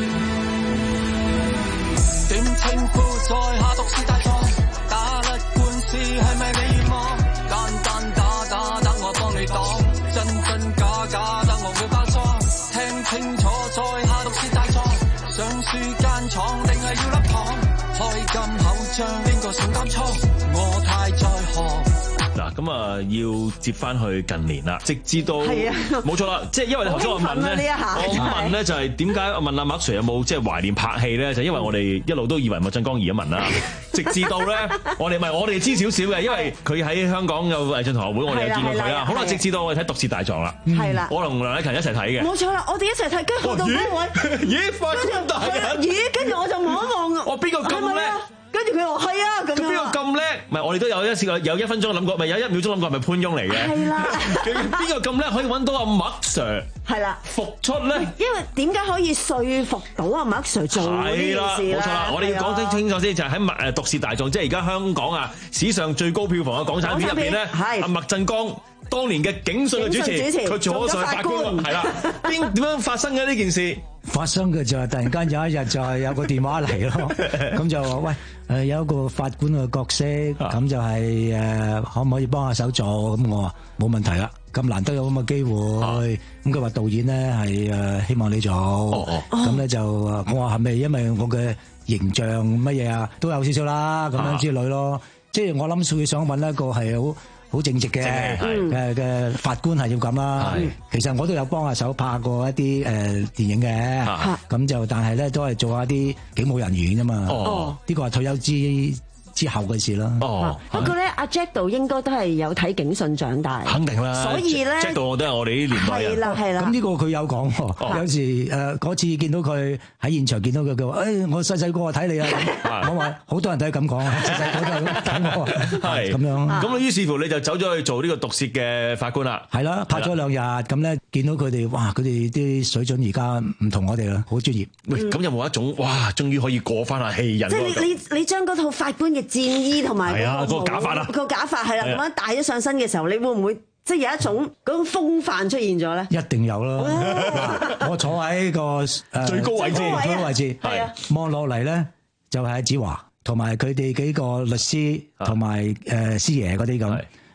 點稱呼在下毒舌大狀，打甩官司係咪你願望？單單打打等我幫你擋，真真假假等我會包裝。聽清楚在下毒舌大狀，上書間廠定係要粒糖？開金口張邊個送監倉？我太在行。 嗱，咁啊要接翻去近年啦，直至到冇錯啦，即係因為你頭先我問咧，我問咧就係點解我問阿麥 Sir 有冇即係懷念拍戲咧？就因為我哋一路都以為麥振剛移咗民啦，直至到咧我哋咪我哋知少少嘅，因為佢喺香港有藝進同學會，我哋有見過佢啦。好啦，直至到我哋睇《毒舌大狀》啦，係啦，我同梁禮勤一齊睇嘅， 冇錯啦，我哋一齊睇，跟住到嗰位， 咦，法官大人， 咦，跟住我就望一望啊， 我邊個咁叻？ 跟住佢話係啊，咁樣。 邊個咁叻？唔係我哋都有一試過，有一分鐘諗過，咪有一秒鐘諗過係咪潘庸嚟嘅？係啦。邊個咁叻可以揾到阿麥 Sir？係啦。復出咧？ 因為點解可以說服到阿麥 Sir 做呢件事咧？ 冇錯啦，我哋要講清清楚先，就係喺麥誒《毒舌大狀》，即係而家香港啊史上最高票房嘅港產片入邊咧，阿麥振剛當年嘅警訊嘅主持，佢做咗上法官，係啦。邊點樣發生嘅呢件事？ 發生嘅就係突然間有一日就係有個電話嚟咯，咁就話喂誒有一個法官嘅角色，咁就係誒可唔可以幫下手做？咁我話冇問題啦，咁難得有咁嘅機會，咁佢話導演咧係誒希望你做，咁咧就我話係咪因為我嘅形象乜嘢啊都有少少啦，咁樣之類咯，即係我諗佢想揾一個係好好正直嘅嘅嘅法官係要咁啦。其實我都有幫下手拍過一啲誒電影嘅，咁就但係咧都係做下啲警務人員啫嘛。呢個係退休之之後嘅事啦。 不過咧，阿 Jack 度應該都係有睇警訊長大， 肯定啦。 所以咧 ，Jack 度我都係我哋啲年代人。 係啦係啦。 咁呢個佢有講喎，有時誒嗰次見到佢喺現場見到佢，佢話：誒我細細個睇你啊！我話好多人都係咁講，細細個都係咁睇我。係咁樣。咁於是乎你就走咗去做呢個毒舌嘅法官啦。 係啦，拍咗兩日，咁咧見到佢哋，哇！佢哋啲水準而家唔同我哋啦，好專業。 喂，咁有冇一種哇，終於可以過翻下戲癮？ 即係你你你將嗰套法官嘅戰衣同埋係啊個假髮啦， 個假髮係啦，咁樣戴咗上身嘅時候，你會唔會即係有一種嗰種風範出現咗咧？ 一定有啦！我坐喺個誒最高位置， 最高位置係望落嚟咧，就係子華同埋佢哋幾個律師同埋誒師爺嗰啲咁。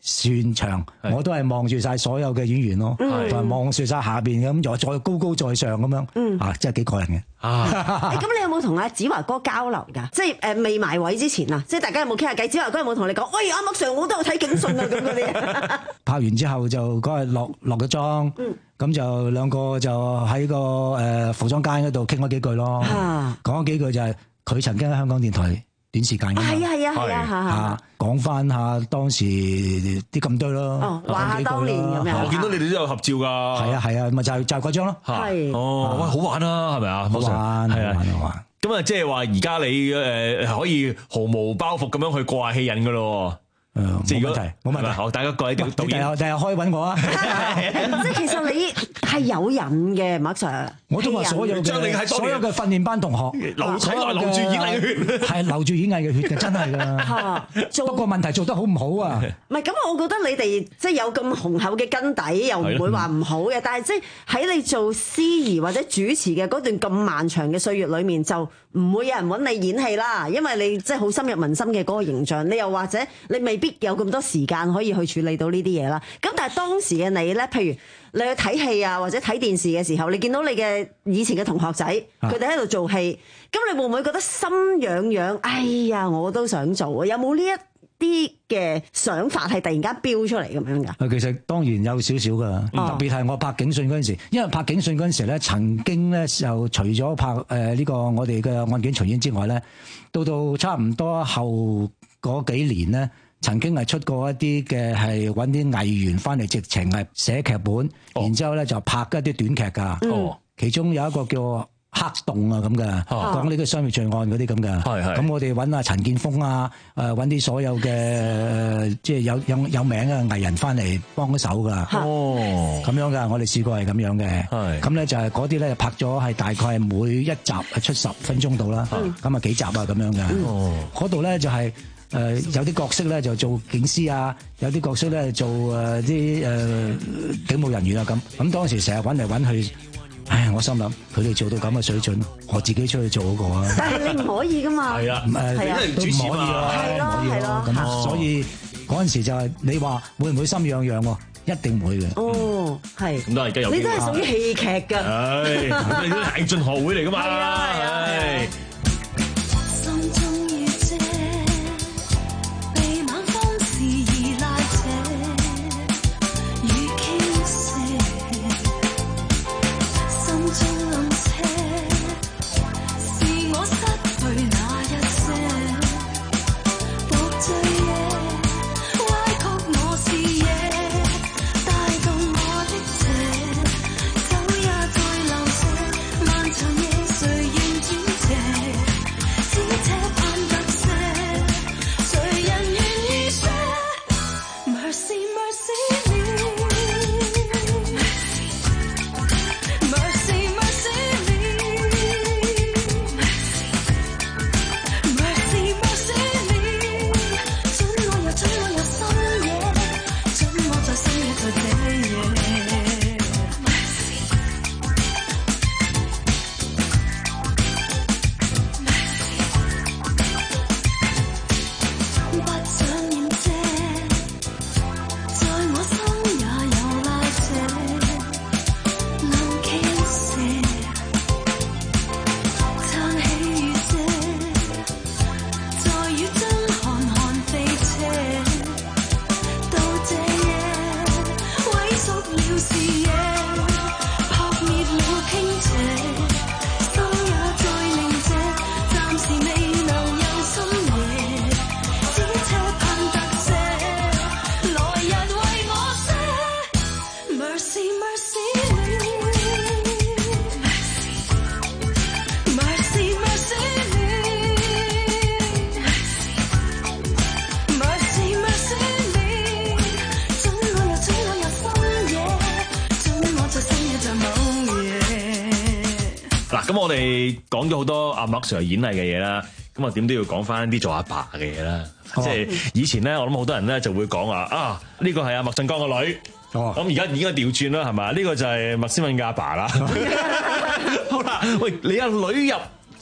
全場我都係望住晒所有嘅演員咯，同埋望住晒下邊咁，又再高高在上咁樣，嗯、啊，真係幾過癮嘅。 啊！咁你有冇同阿子華哥交流㗎？即係誒未埋位之前啊，即係大家有冇傾下偈？子華哥有冇同你講？喂，阿麥 Sir，我都有睇警訊啊咁嗰啲。 拍完之後就嗰日落落咗妝，咁、嗯、就兩個就喺個誒服裝間嗰度傾咗幾句咯，講咗、啊、幾句就係佢曾經喺香港電台短時間㗎嘛， 係啊係啊係啊嚇，講翻下當時啲咁多咯， 哦話下當年咁樣。 我見到你哋都有合照㗎， 係啊係啊，咪就係就係嗰張咯， 係哦，喂，好玩啊，係咪啊？ 好玩係啊， 好玩。 咁啊，即係話而家你誒可以毫無包袱咁樣去過下戲癮㗎咯。 誒，冇問題，冇問題。 好，大家各位導演， 第日第日可以揾我啊！ 即係其實你係有癮嘅，麥 Sir。 我都話所有嘅所有嘅訓練班同學流體內流住演藝嘅血， 係流住演藝嘅血嘅，真係㗎。不過問題做得好唔好啊？ 唔係咁，我覺得你哋即係有咁雄厚嘅根底，又唔會話唔好嘅。但係即係喺你做司儀或者主持嘅嗰段咁漫長嘅歲月裏面，就唔會有人揾你演戲啦，因為你即係好深入民心嘅嗰個形象。你又或者你未必有咁多時間可以去處理到呢啲嘢啦。咁但係當時嘅你咧，譬如你去睇戲啊，或者睇電視嘅時候，你見到你嘅以前嘅同學仔，佢哋喺度做戲，咁你會唔會覺得心癢癢？哎呀，我都想做啊！有冇呢一啲嘅想法係突然間飆出嚟咁樣㗎？ 其實當然有少少㗎，特別係我拍警訊嗰陣時，因為拍警訊嗰陣時咧，曾經咧就除咗拍誒呢個我哋嘅案件重演之外咧，到到差唔多後嗰幾年咧。曾經係出過一啲嘅係揾啲藝員翻嚟，直情係寫劇本，哦、然之後咧就拍一啲短劇㗎。哦，其中有一個叫黑洞啊咁嘅，講呢個商業罪案嗰啲咁嘅。係係。咁我哋揾阿陳建鋒啊，誒揾啲所有嘅即係有有有名嘅藝人翻嚟幫手㗎。哦，咁樣㗎，我哋試過係咁樣嘅。係。咁咧就係嗰啲咧拍咗係大概係每一集係出十分鐘到啦。咁啊、嗯、幾集啊咁樣嘅。哦。嗰度咧就係、是。誒、呃、有啲角色咧就做警司啊，有啲角色咧做誒啲誒警務人員啊咁。咁當時成日揾嚟揾去，唉，我心諗佢哋做到咁嘅水準，我自己出去做嗰個啊。 但係你唔可以㗎嘛。係啊，誒、呃、 都唔可以咯，係咯，係咯。咁、哦、所以嗰陣時就係、是、你話會唔會心癢癢喎？一定會嘅。哦，係。咁都係而家有。你都係屬於戲劇㗎。係， 你都係進學會嚟㗎嘛。係啊，係啊。咁我哋講咗好多阿麥 Sir 演藝嘅嘢啦，咁啊點都要講翻啲做阿爸嘅嘢啦。即係以前咧，我諗好多人咧就會講話啊，呢個係阿麥振剛個女。咁而家已經係調轉啦，係咪？呢個就係麥先敏嘅阿爸啦。好啦，喂，你阿女入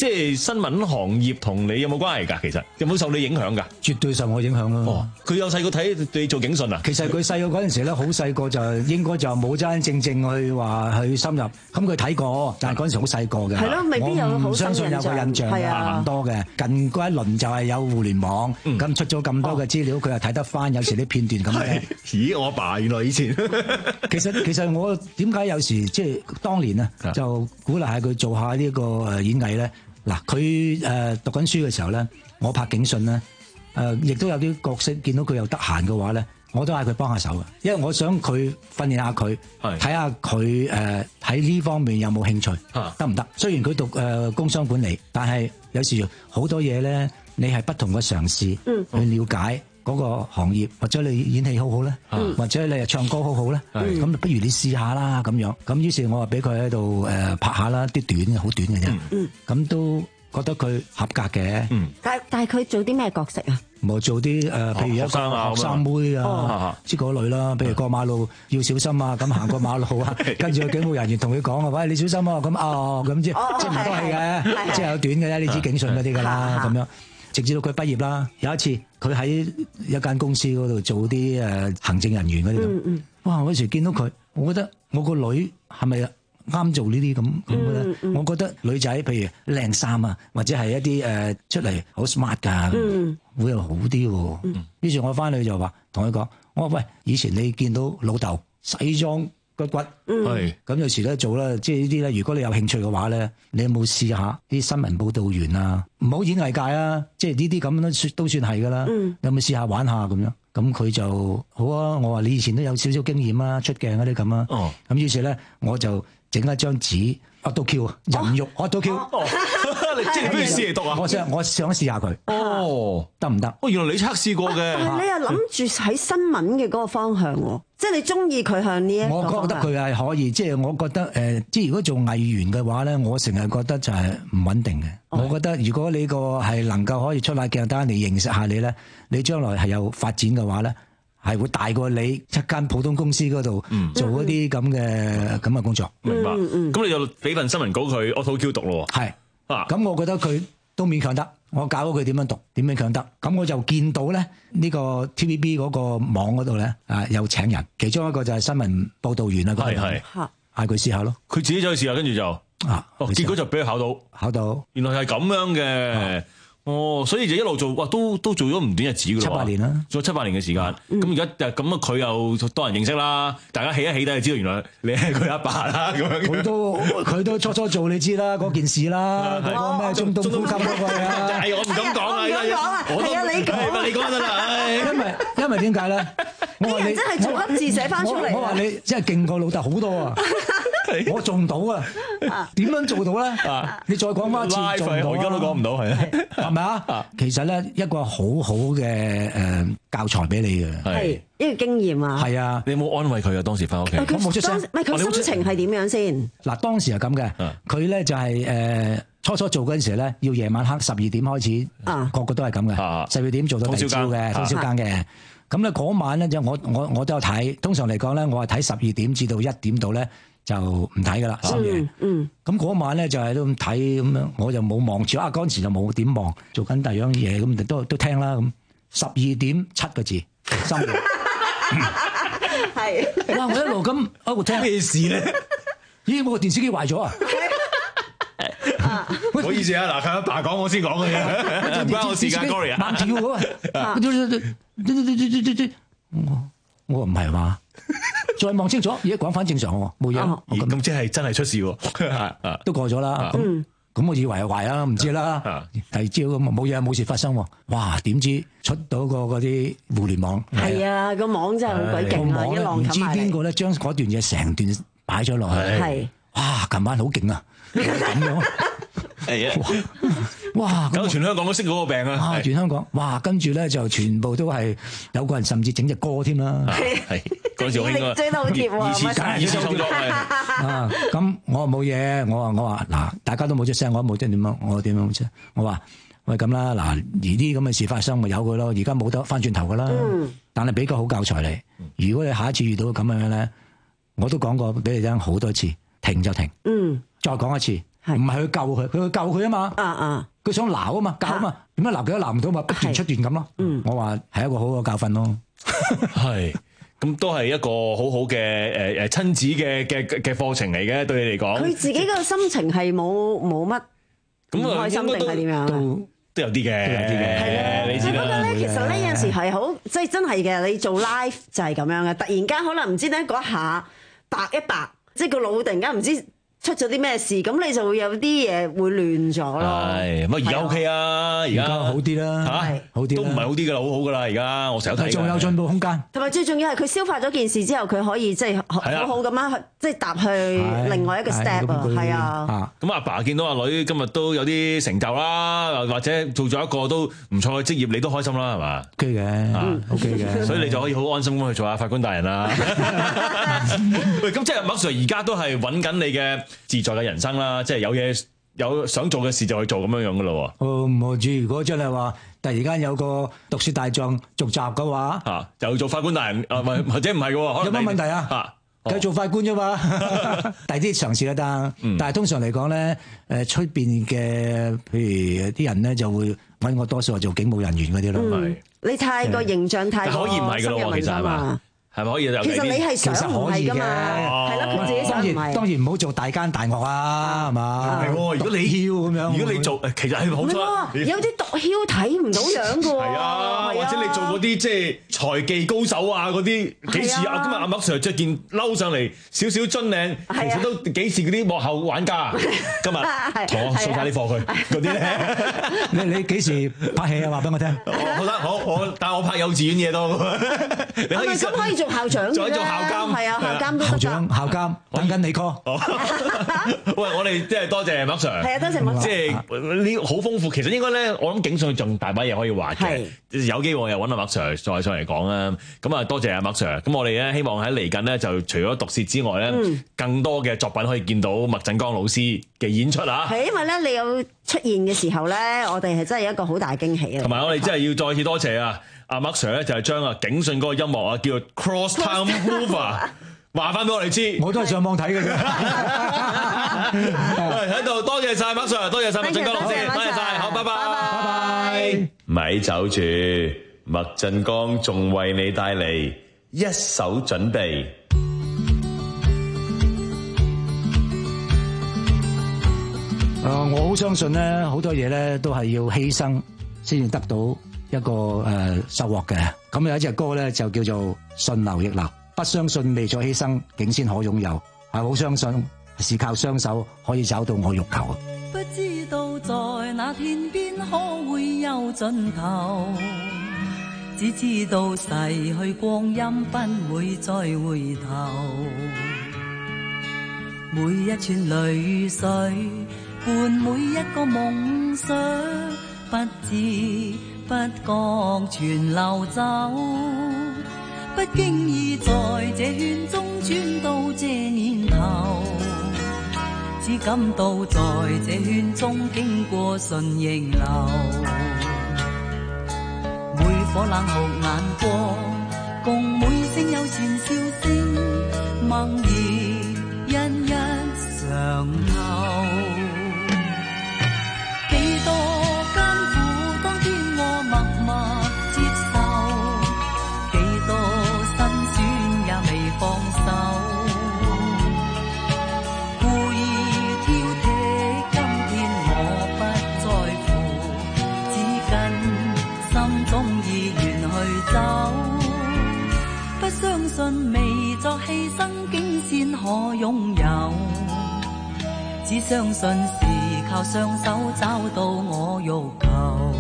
即係新聞行業同你有冇關係㗎？其實有冇受你影響㗎？ 絕對受我影響啦。 哦，佢有細個睇你做警訊啊？ 其實佢細個嗰陣時咧，好細個就應該就冇真真正正去話去深入。咁佢睇過，但係嗰陣時好細個嘅。 係咯，未必有好我唔相信有個印象嘅，唔多嘅。近嗰一輪就係有互聯網，咁出咗咁多嘅資料，佢又睇得翻，有時啲片段咁嘅。 咦，我阿爸原來以前其實其實我點解有時即係當年啊，就鼓勵下佢做下呢個誒演藝咧。嗱，佢誒讀緊書嘅時候咧，我拍警訊咧，誒亦都有啲角色見到佢又得閒嘅話咧，我都嗌佢幫下手嘅，因為我想佢訓練下佢，睇下佢誒喺呢方面有冇興趣，得唔得？雖然佢讀誒工商管理，但係有時好多嘢咧，你係不同嘅嘗試去了解嗰個行業，或者你演戲好好咧，嗯、或者你係唱歌好好咧，咁、嗯、不如你試下啦咁樣。咁於是我話俾佢喺度誒拍下啦，啲短嘅好短嘅啫。咁、嗯嗯、都覺得佢合格嘅。嗯、 但但係佢做啲咩角色啊？ 冇做啲誒、呃，譬如一個學生妹啊，即嗰類啦。譬如過馬路要小心啊，咁行過馬路啊，跟住個警務人員同佢講啊，喂，你小心啊，咁啊咁即即唔多係嘅，即係有短嘅啫，你知警訊嗰啲㗎啦，咁樣。直至到佢畢業啦，有一次佢喺一間公司嗰度做啲誒行政人員嗰啲咁，嗯嗯、哇！嗰時見到佢，我覺得我個女係咪啱做呢啲咁咁嘅咧？我覺得女仔譬如靚衫啊，或者係一啲誒、呃、出嚟好 smart 㗎，嗯、會又好啲喎。嗯、於是我翻去就話同佢講，我話喂，以前你見到老豆西裝骨骨，係咁、嗯、有時咧做啦，即係呢啲咧。如果你有興趣嘅話咧，你有冇試下啲新聞報導員啊？唔好演藝界啊，即係呢啲咁都算都算係噶啦。嗯、有冇試下玩下咁樣？咁佢就好啊。我話你以前都有少少經驗啊，出鏡嗰啲咁啊。咁、哦、於是咧，我就整一張紙。Auto Q 啊，人肉 Auto Q， 你即係不如試嚟讀啊！ 我想我想試下佢，哦，得唔得？ 哦，原來你測試過嘅， 但係你又諗住喺新聞嘅嗰個方向喎，即係你中意佢向呢一個方向。 我覺得佢係可以，即係我覺得誒，即係如果做藝員嘅話咧，我成日覺得就係唔穩定嘅。我覺得如果你個係能夠可以出下鏡單嚟認識下你咧，你將來係有發展嘅話咧。係會大過你一間普通公司嗰度做一啲咁嘅咁嘅工作。 明白。咁你就俾份新聞稿佢 Auto Q 讀咯。係。啊， 咁我覺得佢都勉強得。我教咗佢點樣讀，點勉強得。咁我就見到咧呢個 T V B 嗰個網嗰度咧啊有請人，其中一個就係新聞報導員啊。係係。嗌佢試下咯。 佢自己走去試下，跟住就啊，哦，結果就俾佢考到。 考到。原來係咁樣嘅。哦，所以就一路做，哇，都都做咗唔短日子噶咯， 七八年啦， 做咗七八年嘅時間。咁而家咁啊，佢又多人認識啦，大家起一起底就知道原來你係佢阿爸啦。咁樣佢都佢都初初做，你知啦嗰件事啦，嗰個咩中東呼吸嗰個啊， 係我唔敢講啊，係啊，你講，你講得啦。 因為因為點解咧？ 我話你真係做粒字寫翻出嚟。 我話你真係勁過老豆好多啊！我做唔到啊！點樣做到咧？你再講翻一次，做唔到啊！ 我而家都講唔到，係啊， 係咪啊？其實咧，一個好好嘅誒教材俾你嘅， 係一個經驗啊！ 係啊， 你有冇安慰佢啊？當時翻屋企， 我冇出聲。唔係佢心情係點樣先？ 嗱，當時係咁嘅，佢咧就係誒初初做嗰陣時咧，要夜晚黑十二點開始，個個都係咁嘅，十二點做到第二朝嘅，通宵更嘅。咁咧嗰晚咧就我我我都有睇，通常嚟講咧，我係睇十二點至到一點度咧。就唔睇噶啦，深夜。嗯，咁嗰晚咧就係都咁睇咁樣，我就冇望住啊。嗰陣時就冇點望，做緊第二樣嘢咁，都都聽啦咁。十二點七個字，深夜。係。哇！我一路咁喺度聽咩事咧？咦！我個電視機壞咗啊！ 唔好意思啊，嗱，佢阿爸講我先講嘅嘢，唔關我時間 Gloria 慢跳啊！我我唔係嘛？再望清楚，而家講翻正常喎，冇嘢。 咁即係真係出事喎， 都過咗啦。咁咁我以為係壞啦，唔知啦。第二朝咁冇嘢，冇事發生喎。哇！點知出到個嗰啲互聯網？ 係啊，個網真係好鬼勁啊！一浪冚埋嚟。唔知邊個咧將嗰段嘢成段擺咗落去？係。哇！琴晚好勁啊！咁樣。係啊！哇！ 搞到全香港都識嗰個病啊！ 全香港哇！跟住咧就全部都係有個人甚至整隻歌添啦。 係嗰陣時我應該追得好貼喎， 二次二次創作啊！咁我話冇嘢，我話我話嗱，大家都冇出聲，我都冇即係點樣，我點樣啫？我話喂咁啦，嗱，而啲咁嘅事發生咪由佢咯，而家冇得翻轉頭噶啦。但係俾個好教材你，如果你下一次遇到咁樣咧，我都講過俾你聽好多次，停就停。嗯，再講一次。 唔係去救佢，佢去救佢啊嘛。 啊啊！ 佢想鬧啊嘛，教啊嘛，點解鬧佢都鬧唔到嘛？不斷出段咁咯。嗯，我話係一個好好嘅教訓咯。 係。咁都係一個好好嘅誒誒親子嘅嘅嘅課程嚟嘅，對你嚟講。 佢自己個心情係冇冇乜唔開心定係點樣？ 都都有啲嘅，都有啲嘅。係啊，你知啦。不過咧，其實呢有陣時係好，即係真係嘅。你做 live 就係咁樣嘅，突然間可能唔知點解嗰下白一白，即係個腦突然間唔知出咗啲咩事，咁你就會有啲嘢會亂咗咯。 係，咁而家 OK 啊，而家好啲啦，嚇，好啲， 都唔係好啲噶啦，好好噶啦，而家我成日睇。 仲有進步空間。 同埋最重要係佢消化咗件事之後，佢可以即係好好咁樣去，即係踏去另外一個 step 啊，係啊。 咁阿爸見到阿女今日都有啲成就啦，或者做咗一個都唔錯嘅職業，你都開心啦，係嘛 ？OK 嘅，OK 嘅， 所以你就可以好安心咁去做下法官大人啦。喂，咁即係麥 Sir 而家都係揾緊你嘅自在嘅人生啦，即係有嘢有想做嘅事就去做咁樣樣噶咯。 哦，唔知如果真係話突然間有個毒舌大狀續集嘅話， 嚇就做法官大人，啊或者唔係嘅喎， 有乜問題啊？嚇，佢做法官啫嘛，第啲嘗試都得。但係通常嚟講咧，誒出邊嘅譬如啲人咧就會揾我多數係做警務人員嗰啲咯。 你太過形象太過可以唔係嘅咯，其實係嘛？係咪可以有？ 其實你係想唔係㗎嘛？係咯，佢自己想唔係。 當然唔好做大奸大惡啊，係嘛？ 係喎，如果你囂咁樣，如果你做，其實係冇錯。 有啲毒梟睇唔到樣㗎喎。係啊，或者你做嗰啲即係財技高手啊嗰啲，幾似啊？今日阿麥 Sir 着件褸上嚟，少少樽領，其實都幾似嗰啲幕後玩家。今日同我掃晒啲貨佢嗰啲咧。 你你幾時拍戲啊？話俾我聽。 好得，好我但係我拍幼稚園嘢多。你可以咁可以做校長， 再做校監， 係啊，校監都得。 校長、校監，等緊你 call。 喂，我哋即係多謝麥 Sir。 係啊，多謝麥 Sir。 即係呢好豐富，其實應該咧，我諗警訊仲大把嘢可以話嘅。有機會又揾阿麥 Sir 再上嚟講啦。咁啊，多謝阿麥 Sir。咁我哋咧希望喺嚟緊咧，就除咗毒舌之外咧，嗯、更多嘅作品可以見到麥振剛老師嘅演出啊。 係因為咧，你有出現嘅時候咧，我哋係真係一個好大驚喜啊。 同埋我哋真係要再次多謝啊！阿麥 Sir 咧就係將啊警訊嗰個音樂啊叫做 Cross Town Mover 話翻俾我哋知， 我都係上網睇嘅啫。 喺度多謝晒麥 Sir， 多謝晒麥振剛老師，多謝晒，好，拜拜，拜拜。咪走住，麥振剛仲為你帶嚟一手準備。 誒，我好相信咧，好多嘢咧都係要犧牲先至得到一個誒、呃、收穫嘅。咁有一隻歌咧就叫做順流逆流，不相信未作犧牲竟先可擁有，係好相信是靠雙手可以找到我欲求。 不知道在那天邊可會有盡頭，只知道逝去光陰不會再回頭，每一串淚水伴每一個夢想，不知不覺全流走，不經意在這圈中轉到這年頭，只感到在這圈中經過順逆流，每顆冷酷眼光共每聲友善笑聲，默然一一嘗透。信未作犧牲竟先可擁有，只相信是靠雙手找到我欲求，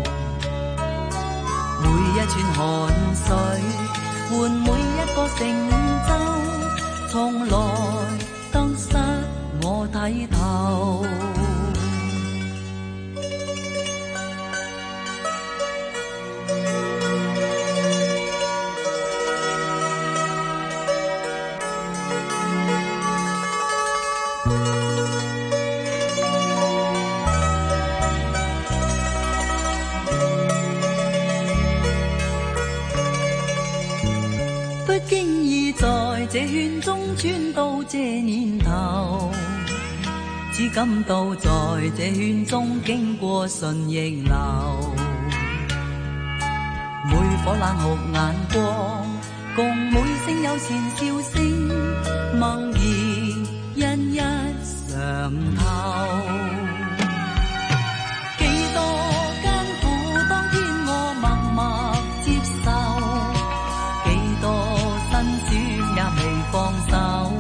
每一串汗水換每一個成就，從來得失我睇透。這圈中轉到這年頭，只只感到在這圈中經過順逆流，每顆冷酷眼光，共每聲友善笑聲，猛然一一嘗透。幾多艱苦，當天我默默接受，幾多辛酸也未放手。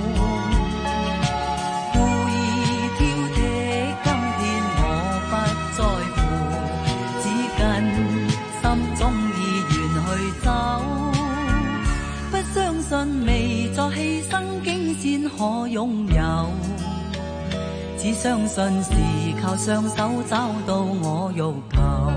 故意挑剔，今天我不在乎，只跟心中意願去走。不相信未作犧牲，竟先可擁有。只相信是靠雙手找到我欲求，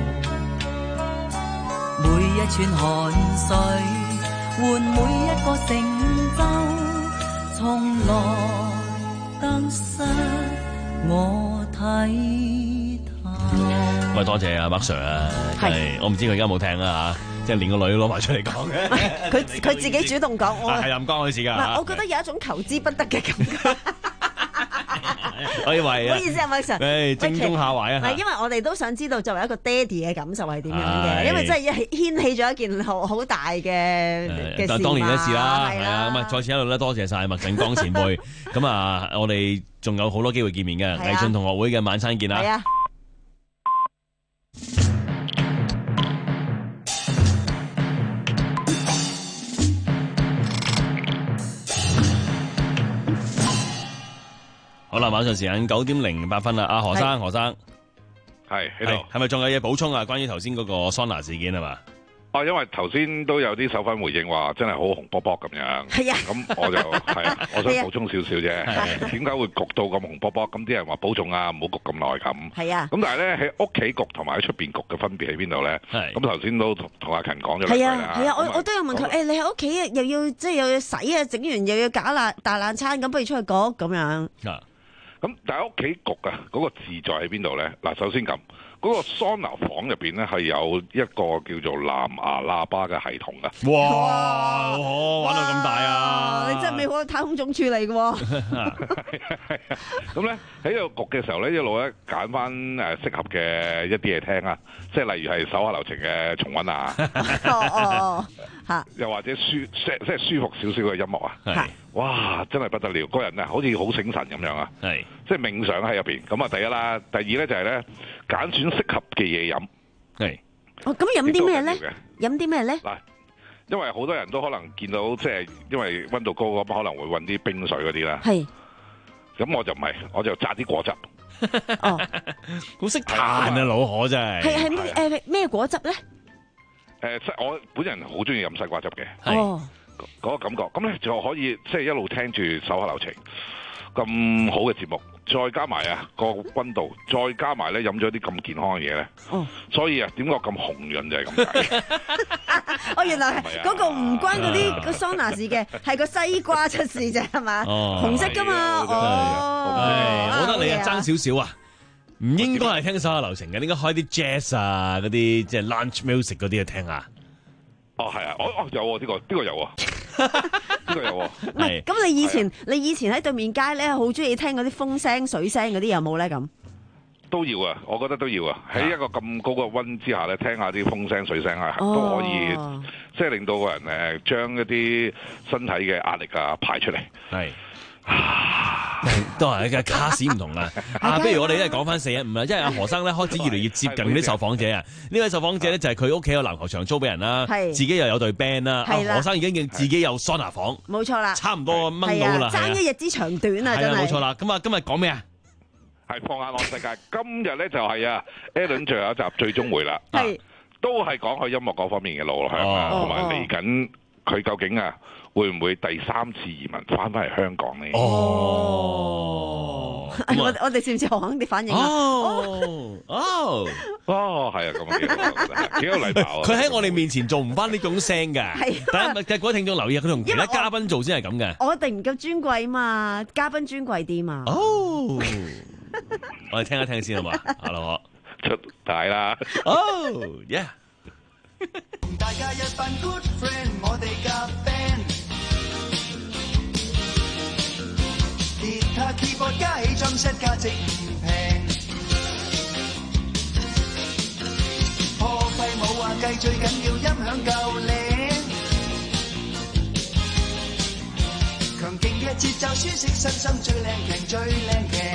每一串汗水換每一個成就，從來得失我睇透。 喂，多謝阿麥 Sir 啊，係我唔知佢而家有冇聽啊嚇，即係連個女都攞埋出嚟講嘅。 佢佢自己主動講，我係唔關佢事㗎。 唔係，我覺得有一種求之不得嘅感覺。 我以為啊， 唔好意思啊，麥 Sir， 誒正中下懷啊， 係因為我哋都想知道作為一個爹哋嘅感受係點樣嘅，因為真係掀起咗一件好好大嘅嘅事嘛。 當年嘅事啦，係啊，咁啊，再次喺度咧，多謝晒麥振剛前輩。咁啊，我哋仲有好多機會見面嘅，藝進同學會嘅晚餐見啦。係啊。好啦，晚上時間九點零八分啦，阿何生，何生係喺度， 係咪仲有嘢補充啊？關於頭先嗰個桑拿事件係嘛？ 哦，因為頭先都有啲手粉回應話，真係好紅卜卜咁樣。係啊，咁我就係啊，我想補充少少啫。點解會焗到咁紅卜卜？咁啲人話保重啊，唔好焗咁耐咁。係啊。咁但係咧喺屋企焗同埋喺出邊焗嘅分別喺邊度咧？係。咁頭先都同同阿勤講咗兩句啦。 係啊，我我都有問佢，誒，你喺屋企又要即係又要洗啊，整完又要搞爛大爛餐，咁不如出去焗咁樣。 啊。咁但係屋企焗啊，嗰個自在喺邊度咧？嗱，首先咁，嗰個桑拿房入邊咧係有一個叫做藍牙喇叭嘅系統噶。 哇！玩到咁大啊！ 你真係未好太空總署嚟嘅喎。 咁咧喺度焗嘅時候咧，一路咧揀翻誒適合嘅一啲嘢聽啊，即係例如係手下留情嘅重溫啊。 哦哦嚇！ 又或者舒即即係舒服少少嘅音樂啊。係。哇！真係不得了，個人啊好似好醒神咁樣啊。係。即係冥想喺入邊。咁啊，第一啦，第二咧就係咧揀選適合嘅嘢飲。係。 哦，咁飲啲咩咧？飲啲咩咧？ 嗱，因為好多人都可能見到即係因為溫度高咁，可能會揾啲冰水嗰啲啦。係。咁我就唔係，我就榨啲果汁。 哦。 好識彈啊，老可真係。 係係誒咩果汁咧？ 誒，我本人好中意飲西瓜汁嘅。 哦。 嗰個感覺，咁咧就可以即係一路聽住手下留情咁好嘅節目，再加埋啊個溫度，再加埋咧飲咗啲咁健康嘅嘢咧，哦，所以啊點解咁紅潤就係咁解。 哦，原來嗰個唔關嗰啲個桑拿事嘅，係個西瓜出事啫，係嘛？哦，紅色噶嘛，哦， 我覺得你啊爭少少啊，唔應該係聽手下留情嘅，應該開啲 jazz 啊，嗰啲即係 lunch music 嗰啲去聽下。 哦，係啊，哦哦有喎，呢個呢個有喎，呢個有喎。 唔係，咁你以前你以前喺對面街咧，好中意聽嗰啲風聲、水聲嗰啲有冇咧？咁都要啊，我覺得都要啊。喺一個咁高嘅溫之下咧，聽下啲風聲、水聲啊，都可以即係令到個人誒將一啲身體嘅壓力啊排出嚟。係。都係嘅卡士唔同啦。啊，不如我哋咧講翻四一五啦，因為阿何生咧開始越嚟越接近啲受訪者啊。呢位受訪者咧就係佢屋企有籃球場租俾人啦，自己又有隊 band 啦。何生已經自己有桑拿房，冇錯啦，差唔多掹到啦，爭一日之長短啊，真係。冇錯啦。咁啊，今日講咩啊？係放眼樂世界。今日咧就係啊 Alan 最後一集最終回啦，係都係講佢音樂嗰方面嘅路向啊，同埋嚟緊佢究竟啊會唔會第三次移民翻返嚟香港呢？哦，我我哋似唔似何肯啲反應啊？哦哦哦，係啊，咁啊幾有禮貌啊！佢喺我哋面前做唔翻呢種聲㗎。係，但係各位聽眾留意，佢同其他嘉賓做先係咁嘅。我哋唔夠尊貴嘛，嘉賓尊貴啲嘛。哦，我哋聽一聽先好嘛？阿羅出大啦。哦，yeah。大家一班 good friend， 我哋夾 band， 吉他 keyboard 加起裝裝飾價值唔平，破費冇話計，最緊要音響夠靚，強勁嘅節奏舒適身心最靚強最靚強，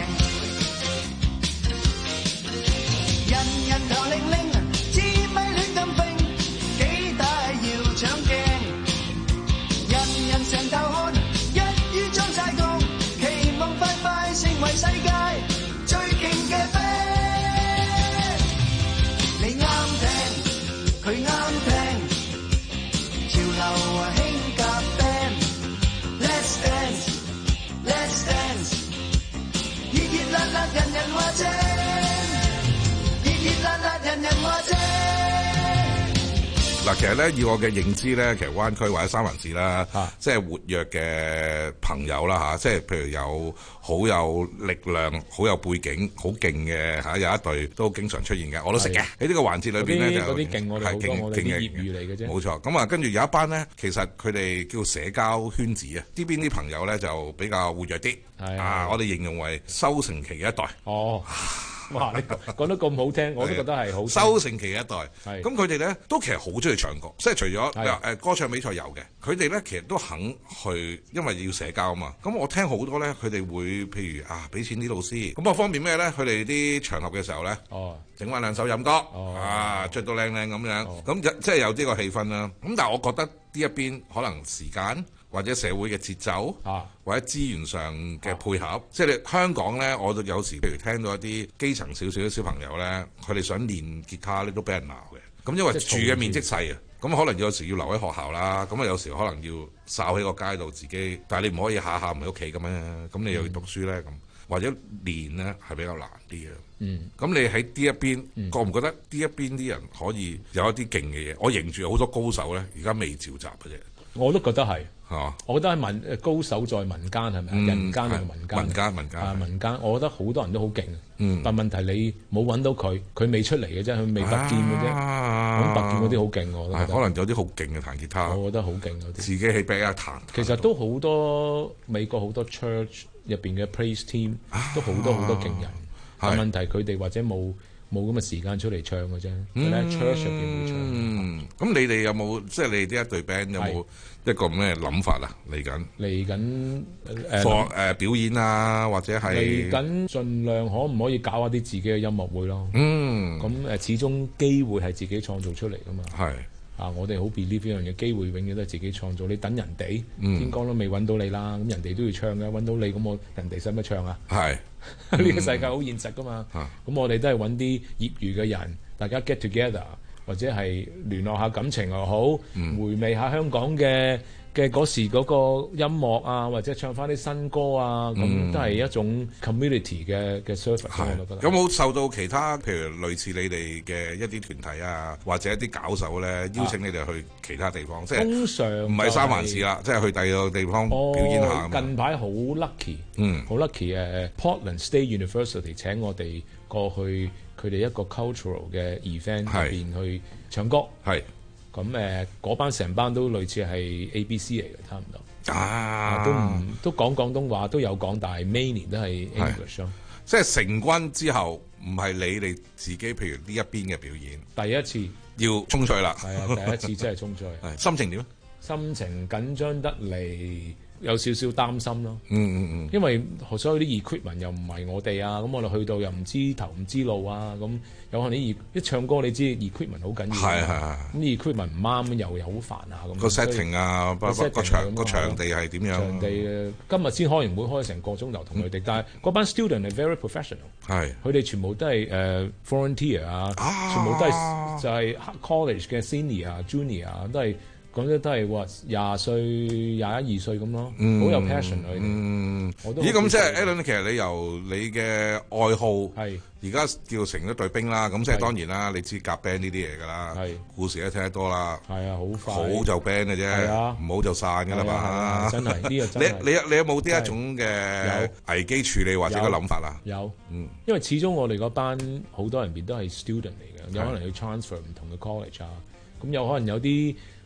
人人頭靈靈，支咪亂咁揈，幾大要搶鏡，人人成頭汗，一於裝晒工，期望快快成為世界最勁嘅 band。你啱聽，佢啱聽，潮流啊興夾 band。Let's dance，Let's dance，熱熱辣辣人人話正，熱熱辣辣人人話正。 嗱，其實咧，以我嘅認知咧，其實灣區或者三藩市啦，啊、即係活躍嘅朋友啦嚇、啊，即係譬如有好有力量、好有背景、好勁嘅嚇，有一隊都經常出現嘅，我都識嘅。喺呢個環節裏邊咧，就嗰啲勁我哋好多，我哋啲業餘嚟嘅啫。 冇錯，咁啊，跟住有一班咧，其實佢哋叫社交圈子啊，呢邊啲朋友咧就比較活躍啲，啊，我哋形容為收成期嘅一代。 哦。哇！你講得咁好聽，我都覺得係好收成期一代。咁佢哋咧都其實好中意唱歌，即係除咗誒歌唱比賽有嘅，佢哋咧其實都肯去，因為要社交啊嘛。咁我聽好多咧，佢哋會譬如啊，俾錢啲老師，咁啊方便咩咧？佢哋啲場合嘅時候咧，整翻兩首飲歌，哦、啊着到靚靚咁樣，咁、哦、即係有呢個氣氛啦。咁但係我覺得呢一邊可能時間，或者社會嘅節奏，啊、或者資源上嘅配合，啊、即係你香港咧，我都有時譬如聽到一啲基層少少嘅小朋友咧，佢哋想練吉他咧，都俾人鬧嘅。咁因為住嘅面積細啊，咁可能有時要留喺學校啦，咁啊有時可能要哨喺個街度自己，但係你唔可以下下唔喺屋企咁樣，咁你又要讀書咧咁，嗯、或者練咧係比較難啲嘅。嗯，咁你喺呢一邊，嗯、覺唔覺得呢一邊啲人可以有一啲勁嘅嘢？我認住好多高手咧，而家未召集嘅啫。 我都覺得係。 啊、 我覺得係民誒高手在民間係咪啊？人間係民間， 民間民間啊民間，我覺得好多人都好勁。 嗯， 但問題你冇揾到佢，佢未出嚟嘅啫，佢未拔劍嘅啫。咁拔劍嗰啲好勁，我覺得。 可能有啲好勁嘅彈吉他。 我覺得好勁嗰啲。自己起俾一彈。 其實都好多美國好多 church 入邊嘅 praise team 都好多好多勁人。啊、但問題佢哋或者冇。冇咁嘅時間出嚟唱嘅啫，佢喺 church 入邊會唱。 嗯，咁你哋有冇即係你哋呢一隊 band 有冇一個咩諗法啊？嚟緊嚟緊誒課誒表演啊，或者係嚟緊，盡量可唔可以搞下啲自己嘅音樂會咯？ 嗯， 咁誒始終機會係自己創造出嚟噶嘛。 係啊，我哋好 believe 呢樣嘢，機會永遠都係自己創造。你等人哋、 嗯、 天光都未揾到你啦，咁人哋都要唱嘅，揾到你咁我人哋使乜唱啊？ 係呢、嗯、個世界好現實噶嘛。咁、啊、我哋都係揾啲業餘嘅人，大家 get together， 或者係聯絡下感情又好，嗯、回味下香港嘅嘅嗰時嗰個音樂啊，或者唱翻啲新歌啊，咁、嗯、都係一種 community 嘅嘅 service。我覺得有冇受到其他譬如類似你哋嘅一啲團體啊，或者一啲搞手咧邀請你哋去其他地方？啊、即係通常唔係三藩市啦，即係去第二個地方表演下。 哦、近排好 lucky，嗯，好 lucky 誒、uh, ，Portland State University 請我哋過去佢哋一個 cultural 嘅 event 入邊去唱歌。係。咁誒，嗰班成班都類似係 A B C 嚟嘅，差唔多啊，都唔都講廣東話，都有講，但係 mainly 都係 English 咯。 即係成軍之後，唔係你哋自己，譬如呢一邊嘅表演， 第一次要衝出去啦。 係啊，第一次真係衝出去。 心情點？ 心情緊張得嚟，有少少擔心咯。 嗯嗯嗯， 因為所有啲 equipment 又唔係我哋啊，咁我哋去到又唔知頭唔知路啊，咁有可能啲一唱歌你知 equipment 好緊要， 係係係， 咁 equipment 唔啱又又好煩啊咁。 個 setting 啊，個個場個場地係點樣？ 場地誒，今日先開完會，開成個鐘頭同佢哋，但係嗰班 student 係 very professional，係佢哋全部都係誒 volunteer 啊，全部都係就係 college 嘅 senior 啊 junior 啊，都係。講咗都係話廿歲、廿一二歲咁咯，好、嗯、有 passion 佢哋。嗯， 咦咁即係 Alan，其實你由你嘅愛好係而家叫成咗隊兵啦，咁即係當然啦，你知夾 band 呢啲嘢㗎啦，故事都聽得多啦。係啊，好快。好就 band 嘅啫，唔好就散㗎啦嘛。真係呢個真係。你你你有冇呢一種嘅危機處理或者個諗法啊？ 有，嗯，因為始終我哋嗰班好多人邊都係 student 嚟嘅，有可能要 transfer 唔同嘅 college 啊，咁有可能有啲。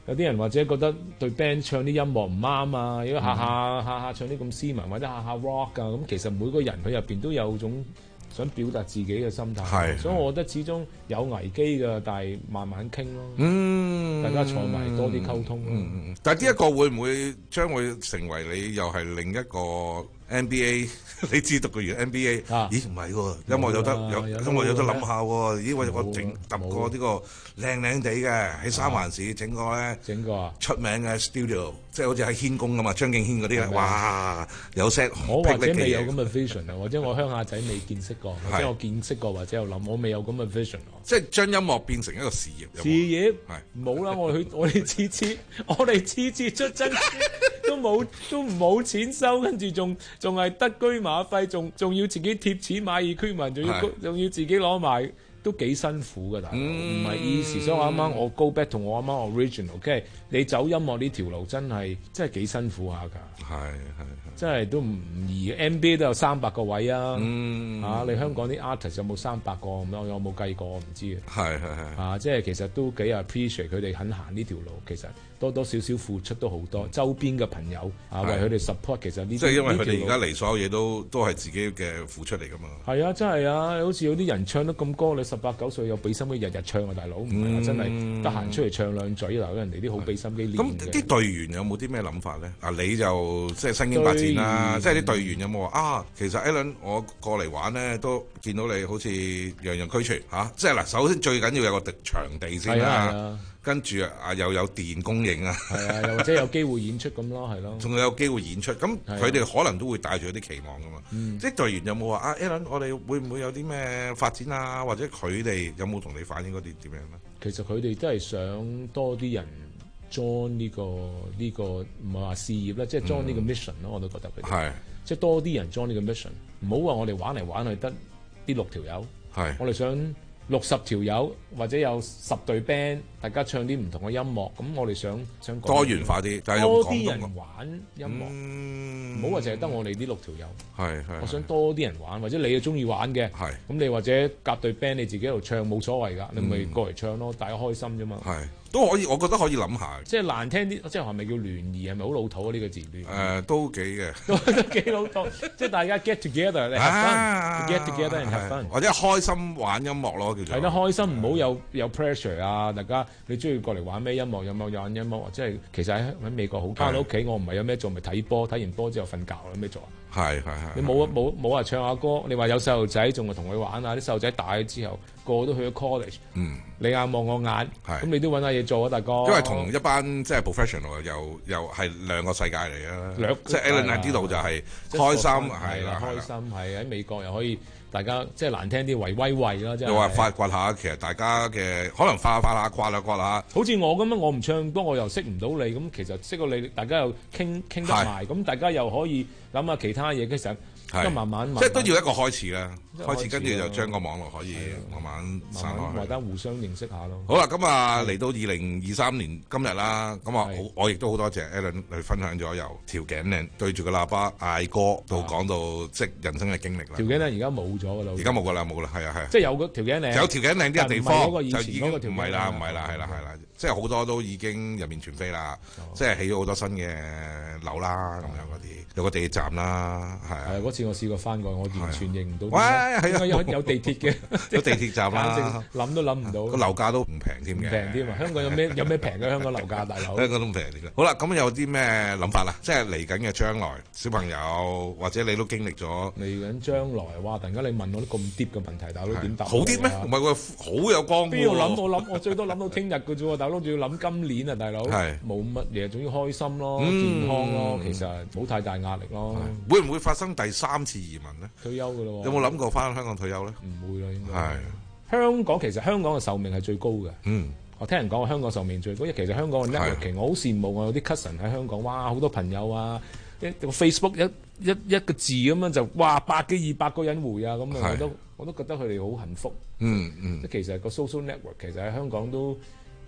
有啲人或者覺得對 band 唱啲音樂唔啱啊，如果下下下下唱啲咁斯文或者下下 rock 啊，咁其實每個人佢入邊都有種想表達自己嘅心態，所以我覺得始終有危機㗎，但係慢慢傾咯， 嗯， 大家坐埋多啲溝通咯。 嗯嗯、但係呢一個會唔會將會成為你又係另一個 N B A？ 你知讀過完 N B A？、啊、咦唔係喎，音樂有得有，音樂有得諗下喎。咦我我整揼過呢個靚靚地嘅喺三藩市整個咧， 整個啊出名嘅 studio， 即係好似喺軒工咁嘛，張敬軒嗰啲咧，哇有 set。 我或者未有咁嘅 vision 啊，或者我鄉下仔未見識過，或者我見識過或者有諗，我未有咁嘅 vision。 即係將音樂變成一個事業。 事業係冇啦，我去我哋次次我哋次次出真都冇都唔冇錢收，跟住仲仲係得居馬費，仲仲要自己貼錢買 equipment，仲要仲要自己攞埋，都幾辛苦㗎，大佬唔係 easy。所以我啱啱我 go back 同我啱啱 original，OK， 你走音樂呢條路真係真係幾辛苦下㗎。 係係真係都唔易。N B A 都有三百個位啊， 嗯啊你香港啲 artist 有冇三百個咁樣？有冇計過我唔知嘅。 係係係啊，即係其實都幾 appreciate 佢哋肯行呢條路，其實多多少少付出都好多，周邊嘅朋友啊為佢哋 support， 其實呢即係因為佢哋而家嚟所有嘢都都係自己嘅付出嚟㗎嘛。 係啊，真係啊，好似有啲人唱得咁歌，你十八九歲有俾心機日日唱啊，大佬唔係啊，真係得閒出嚟唱兩嘴，嗱人哋啲好俾心機練嘅。 咁啲隊員有冇啲咩諗法咧？啊，你就即係身經百戰啦，即係啲隊員有冇話啊？其實 Alan 我過嚟玩咧，都見到你好似樣樣俱全嚇，即係嗱，首先最緊要有個場地先啦。跟住啊，又有電供應啊， 係啊，又或者有機會演出咁咯，係咯， 仲有機會演出，咁佢哋可能都會帶住一啲期望噶嘛。嗯、即係隊員有冇話啊 Alan 我哋會唔會有啲咩發展啊？或者佢哋有冇同你反映嗰啲點樣咧？ 其實佢哋都係想多啲人 join 呢、呢個呢、呢個唔係話事業啦，即係 join 呢個 mission 咯、嗯，我都覺得佢哋係即係多啲人 join 呢個 mission， 唔好話我哋玩嚟玩去得啲六條友，係我哋想。六十條友或者有十隊 band， 大家唱啲唔同嘅音樂，咁我哋想想多元化啲， 多啲人玩音樂，唔好話淨係得我哋啲六條友。係係，我想多啲人玩，或者你又中意玩嘅，係咁你或者夾隊 band 你自己喺度唱冇所謂㗎，你咪過嚟唱咯，大家開心啫嘛。係。 都可以，我覺得可以諗下。即係難聽啲，即係係咪叫聯誼？係咪好老土啊？呢、呢個字聯誼。誒、 呃，都幾嘅。 都幾老土，即係大家 get together，你 have fun，get together and have fun， 或者開心玩音樂咯，叫做。 係得開心，唔好有有 pressure 啊！大家你中意過嚟玩咩音樂？有冇玩音樂？即係其實喺喺美國好。翻到屋企我唔係有咩做，咪睇波，睇完波之後瞓覺，有咩做啊？ 係係係。 你冇冇冇話唱下歌？你話有細路仔，仲係同佢玩啊！啲細路仔大咗之後，個個都去咗 college。嗯。你眼望我眼，咁你都揾下嘢做啊，大哥。 因為同一班即係 professional 又又係兩個世界嚟啊！即係 Alan 喺呢度就係開心係啦， 開心係喺美國又可以大家即係難聽啲為威惠啦，即係又話發掘下，其實大家嘅可能發下發下刮下刮下， 好似我咁樣，我唔唱歌，我又識唔到你，咁其實識到你，大家又傾傾得埋，咁大家又可以諗下其他嘢，其實都慢慢慢， 即係都要一個開始啦，開始跟住就將個網絡可以慢慢散開， 大家互相認識下咯。 好啦，咁啊嚟到二零二三年今日啦，咁啊我亦都好多謝 Alan 去分享咗由條頸領對住個喇叭嗌歌，到講到即係人生嘅經歷啦。 條頸領而家冇咗㗎啦， 而家冇㗎啦，冇啦，係啊係。 即係有個條頸領， 有條頸領啲地方就已經唔係啦，唔係啦，係啦係啦，即係好多都已經入面全飛啦，即係起咗好多新嘅樓啦，咁樣嗰啲有個地鐵站啦，係啊。 嗰次我試過翻過，我完全認唔到。 喂，係啊， 有有地鐵嘅， 有地鐵站啦， 諗都諗唔到。 個樓價都唔平添嘅， 平添啊！香港有咩有咩平嘅？香港樓價大樓。 香港都唔平啲嘅。好啦，咁有啲咩諗法啦？即係嚟緊嘅將來，小朋友或者你都經歷咗。 嚟緊將來，哇！突然間你問我啲咁 deep 嘅問題，大佬點答？ 好啲咩？唔係喎，好有光。 邊度諗？我諗我最多諗到聽日嘅啫喎，大佬仲要諗今年啊，大佬。係。冇乜嘢，總之開心咯，健康咯，其實冇太大壓力咯。 會唔會發生第三次移民咧？ 退休㗎咯喎。有冇諗過翻香港退休咧？ 唔會啦，應該。 係。香港其實香港嘅壽命係最高嘅。嗯。我聽人講香港壽命最高，因為其實香港嘅 networking 我好羨慕，我有啲 cousin 喺香港，哇好多朋友啊，一個 Facebook 一一一個字咁樣就哇百幾二百個人回啊，咁啊我都我都覺得佢哋好幸福。嗯嗯。即係其實個 social network 其實喺香港都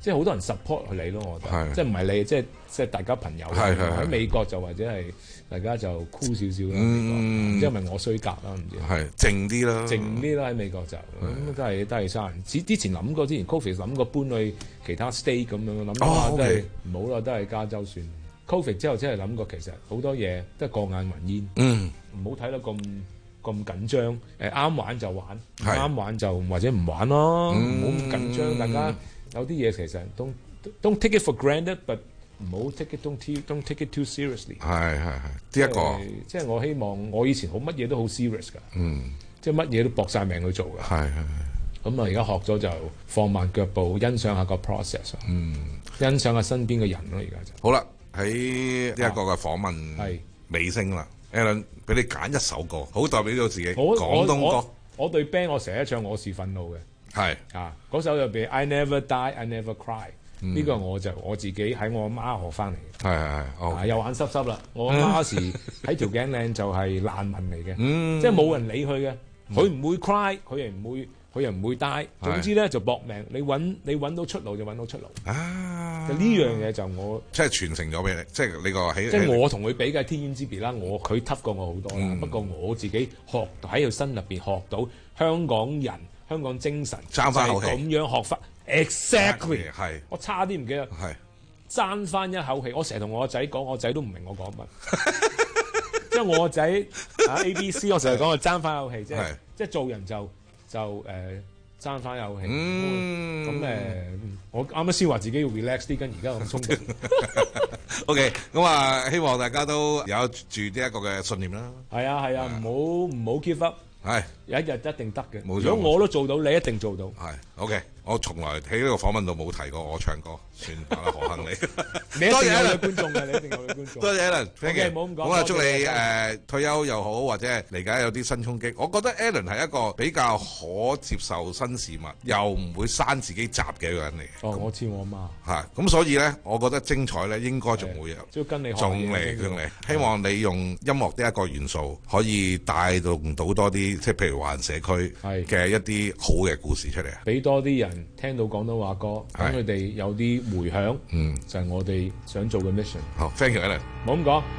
即係好多人 support 你咯，我覺得，即係唔係你，即係即係大家朋友。喺美國就或者係大家就酷少少啦，唔知係咪我衰格啦，唔知。 係靜啲啦， 靜啲啦喺美國就咁都係都係生人。之之前諗過，之前 Covid 諗過搬去其他 state 咁樣諗下都係唔好啦，都係加州算。Covid 之後真係諗過，其實好多嘢都係過眼雲煙。嗯，唔好睇得咁咁緊張。誒啱玩就玩，唔啱玩就或者唔玩咯，唔好咁緊張。大家有啲嘢其實 don't don't take it for granted，but 唔好 take it don't don't take it too seriously。 係係係，呢一個即係我希望我以前好乜嘢都好 serious 㗎。嗯，即係乜嘢都搏晒命去做㗎。係係係。咁啊，而家學咗就放慢腳步，欣賞下個 process。嗯，欣賞下身邊嘅人咯，而家就好啦。喺呢一個嘅訪問尾聲啦 ，Alan 俾你揀一首歌，好代表到自己廣東歌。 我，我，我對 band 我成日唱我是憤怒嘅，係啊嗰首入邊 I Never Die I Never Cry 呢、嗯、個我就我自己喺我阿媽學翻嚟嘅，係係係，又眼濕濕啦。我阿媽時喺條頸嶺就係難民嚟嘅，嗯、即係冇人理佢嘅，佢唔會 cry， 佢亦唔會。佢又唔會帶，總之咧就搏命。你揾你揾到出路就揾到出路。啊！就呢樣嘢就我即係傳承咗俾你，即係你個喺即係我同佢比嘅天淵之別啦。我佢 tough 過我好多啦。嗯、不過我自己學喺佢身入邊學到香港人香港精神，爭翻口氣咁樣學法。Exactly 係。我差啲唔記得係爭翻一口氣。我成日同我個仔講，我仔都唔明我講乜。即係我個仔啊 A B C， 我成日講我爭翻口氣，即係即係做人就。就誒爭翻有氣，咁誒、呃、我啱啱先話自己要 relax 啲，跟而家咁衝動。 OK， 咁啊，希望大家都有住呢一個嘅信念啦。 係啊係啊，唔好唔好 give up，係有一日一定得嘅。 冇錯， 如果我都做到，你一定做到。 係 OK， 我從來喺呢個訪問度冇提過我唱歌，算啦，何幸你。 你一定有女觀眾嘅，你一定有女觀眾。 多謝 Alan，thank you。 冇咁講。 好啊，祝你誒退休又好，或者嚟緊有啲新衝擊。我覺得 Alan 係一個比較可接受新事物，又唔會閂自己閘嘅一個人嚟嘅。 哦，我似我阿媽。 係，咁所以咧，我覺得精彩咧應該仲會有。 即係跟你仲嚟，仲嚟。希望你用音樂呢一個元素，可以帶動到多啲，即係譬如華人社區嘅一啲好嘅故事出嚟啊！ 俾多啲人聽到廣東話歌，等佢哋有啲迴響，嗯，就係我哋想做嘅 mission。 好 ，thank you，Alan。 冇咁講。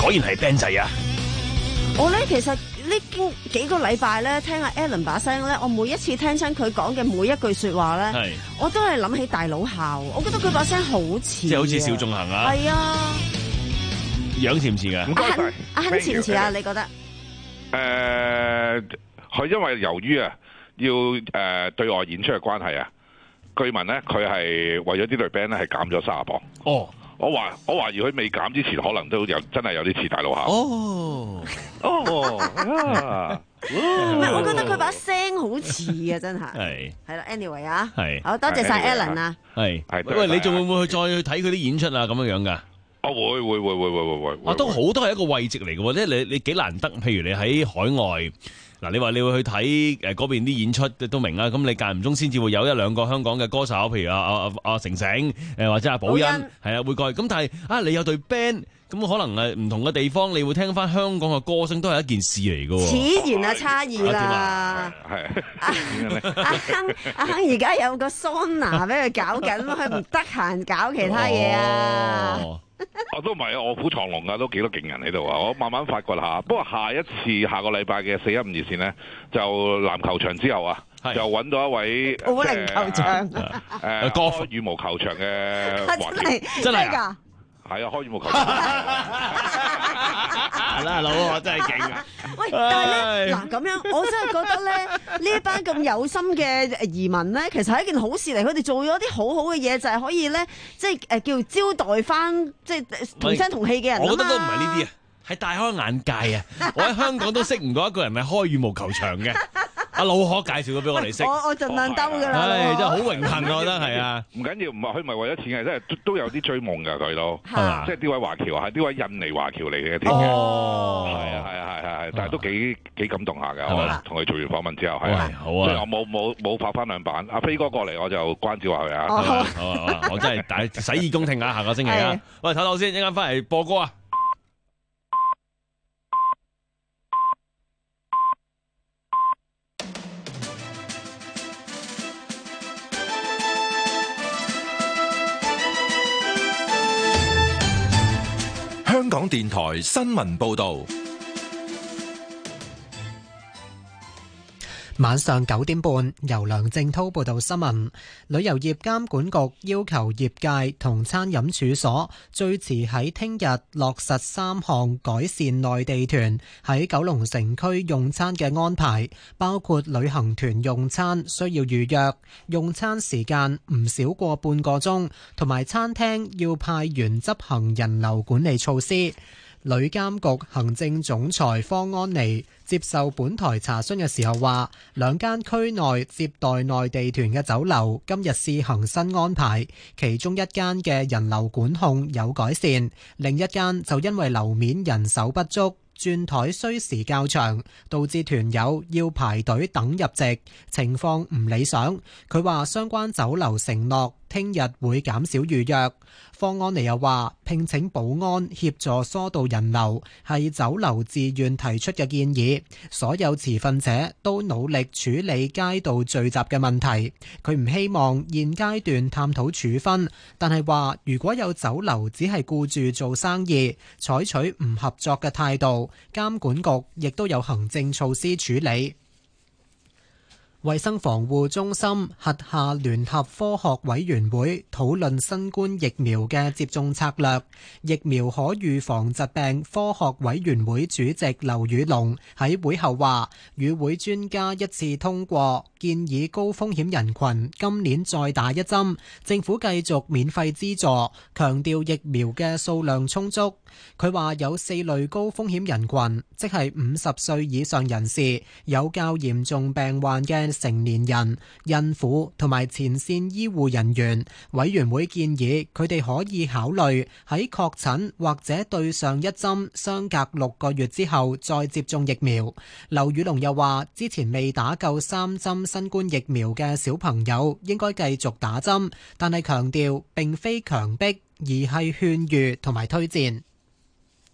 果然係 band 仔啊！ 我咧其實呢幾幾個禮拜咧聽阿 Alan 把聲咧，我每一次聽親佢講嘅每一句說話咧，我都係諗起大佬校。我覺得佢把聲好似， 即係好似邵仲衡啊， 係啊， 樣似唔似噶？ 唔該晒， 阿亨似唔似啊？你覺得？ 誒、呃，佢因為由於啊要誒、呃、對外演出嘅關係啊，據聞咧佢係為咗呢隊 band 咧係減咗卅磅。 哦。 我話我懷疑佢未減之前，可能都有真係有啲似大佬校。 哦哦，啊、 唔係，我覺得佢把聲好似啊，真係。係係啦 ，anyway 啊， 係好多謝晒 Alan 啊。 係係，喂，你仲會唔會去再去睇佢啲演出啊？咁樣樣㗎？ 我會會會會會會會。 啊，都好多係一個慰藉嚟嘅喎，即係你你幾難得，譬如你喺海外。嗱，你話你會去睇誒嗰邊啲演出都明啦，咁你間唔中先至會有一兩個香港嘅歌手，譬如阿阿阿成成誒或者阿寶欣，係啊會過去。咁但係啊，你有隊 band，咁可能誒唔同嘅地方，你會聽翻香港嘅歌聲都係一件事嚟嘅喎。此言啊差異啦， 係阿亨阿亨而家有個桑拿俾佢搞緊，佢唔得閒搞其他嘢啊。 我都唔係，臥虎藏龍啊，都幾多勁人喺度啊！我慢慢發掘下。不過下一次下個禮拜嘅四一五熱線呢，就籃球場之後啊，就揾到一位保齡球場誒、呃、開羽毛球場嘅華僑， 真係㗎。 係啊，開羽毛球場係啦，老我真係勁啊！ 喂，但係咧嗱咁樣，我真係覺得咧，呢一班咁有心嘅移民咧，其實係一件好事嚟。佢哋做咗啲好好嘅嘢，就係、是、可以咧，即係誒叫招待翻即係同聲同氣嘅人。 我覺得都唔係呢啲啊，係大開眼界啊！我喺香港都識唔到一個人係開羽毛球場嘅。阿老可介紹咗俾我哋識， 我我盡量兜㗎啦。 唉，真係好榮幸，我覺得係啊。 唔緊要，唔係佢唔係為咗錢嘅，真係都都有啲追夢㗎佢都，即係呢位華僑係呢位印尼華僑嚟嘅添嘅。哦，係啊係啊係係係，但係都幾幾感動下㗎。我同佢做完訪問之後係啊，好啊。所以我冇冇冇拍翻兩版。阿飛哥過嚟我就關照下佢啊。好啊好啊，我真係大洗耳恭聽啊！下個星期啊，喂，唞唞先，一陣間翻嚟播歌啊。 香港電台新聞報道。 晚上九點半，由梁正滔報道新聞。旅遊業監管局要求業界同餐飲處所最遲喺聽日落實三項改善內地團喺九龍城區用餐嘅安排，包括旅行團用餐需要預約，用餐時間唔少過半個鐘，同埋餐廳要派員執行人流管理措施。旅監局行政總裁方安妮接受本台查詢嘅時候話，兩間區內接待內地團嘅酒樓今日試行新安排，其中一間嘅人流管控有改善，另一間就因為樓面人手不足，轉台需時較長，導致團友要排隊等入席，情況唔理想。佢話相關酒樓承諾聽日會減少預約。方安妮又話，聘請保安協助疏導人流係酒樓自願提出嘅建議，所有持份者都努力處理街道聚集嘅問題。佢唔希望現階段探討處分，但係話如果有酒樓只係顧住做生意，採取唔合作嘅態度，監管局亦都有行政措施處理。衛生防護中心轄下聯合科學委員會討論新冠疫苗嘅接種策略。疫苗可預防疾病科學委員會主席劉宇龍喺會後話，與會專家一致通過建議高風險人群今年再打一針，政府繼續免費資助，強調疫苗嘅數量充足。佢話有四類高風險人群，即係五十歲以上人士、有較嚴重病患嘅成年人、孕婦同埋前線醫護人員。委員會建議佢哋可以考慮喺確診或者對上一針相隔六個月之後再接種疫苗。劉宇龍又話，之前未打夠三針新冠疫苗嘅小朋友應該繼續打針，但係強調並非強迫，而係勸喻同埋推薦。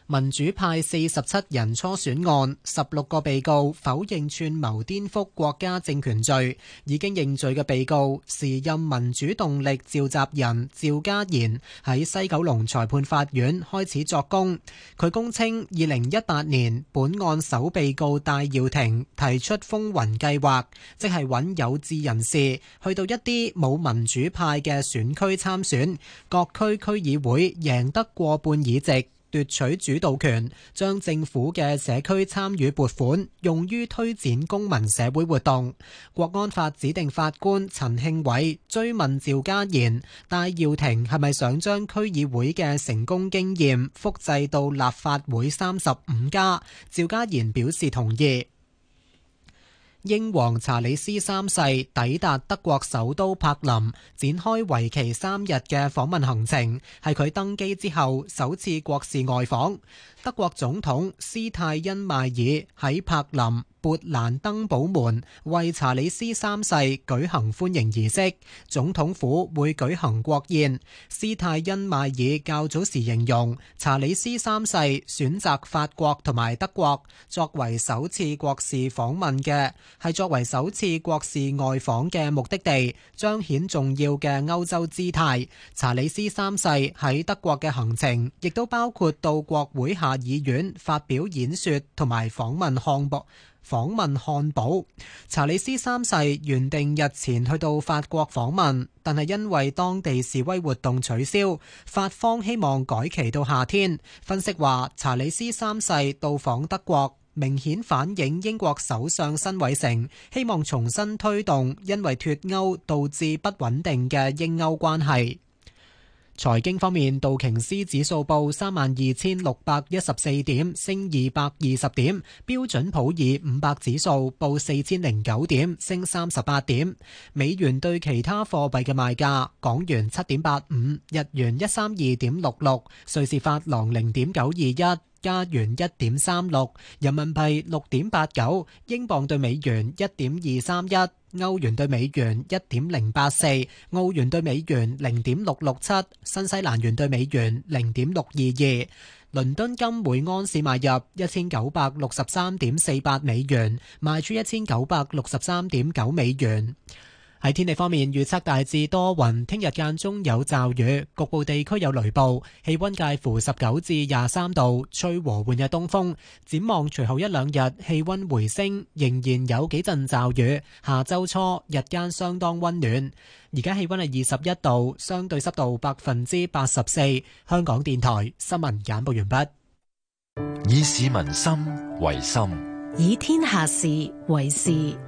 民主派四十七人初選案，十六個被告否認串謀顛覆國家政權罪。已經認罪嘅被告，時任民主動力召集人趙家賢喺西九龍裁判法院開始作供。佢供稱，二零一八年本案首被告戴耀廷提出風雲計劃，即係揾有志人士去到一啲冇民主派嘅選區參選，各區區議會贏得過半議席，奪取主導權，將政府嘅社區參與撥款用於推展公民社會活動。國安法指定法官陳慶偉追問趙家賢、戴耀廷係咪想將區議會嘅成功經驗複製到立法會三十五家？趙家賢表示同意。英皇查理斯三世抵達德國首都柏林，展開為期三日嘅訪問行程，係佢登基之後首次國事外訪。德國總統施泰因邁爾喺柏林勃蘭登堡門為查理斯三世舉行歡迎儀式，總統府會舉行國宴。施泰因邁爾較早時形容，查理斯三世選擇法國同埋德國作為首次國事訪問嘅，係作為首次國事外訪嘅目的地，彰顯重要嘅歐洲姿態。查理斯三世喺德國嘅行程亦都包括到國會下議院發表演說同埋訪問漢堡。訪問漢堡。查理斯三世原定日前去到法國訪問，但係因為當地示威活動取消，法方希望改期到夏天。分析話，查理斯三世到訪德國，明顯反映英國首相辛偉誠希望重新推動因為脫歐導致不穩定嘅英歐關係。財經方面，道瓊斯指數報三萬二千六百一十四點，升二百二十點；標準普爾五百指數報四千零九點，升三十八點。美元對其他貨幣嘅賣價：港元七點八五，日元一三二點六六，瑞士法郎零點九二一。加元一點三六，人民幣六點八九，英鎊對美元一點二三一，歐元對美元一點零八四，澳元對美元零點六六七，新西蘭元對美元零點六二二。倫敦金每安士買入一千九百六十三點四八美元，賣出一千九百六十三點九美元。喺天氣方面，預測大致多雲，聽日間中有驟雨，局部地區有雷暴，氣溫介乎十九至廿三度，吹和緩嘅東風。展望隨後一兩日氣溫回升，仍然有幾陣驟雨。下周初日間相當溫暖。而家氣溫係二十一度，相對濕度百分之八十四。香港電台新聞簡報完畢。 以市民心為心， 以天下事為事。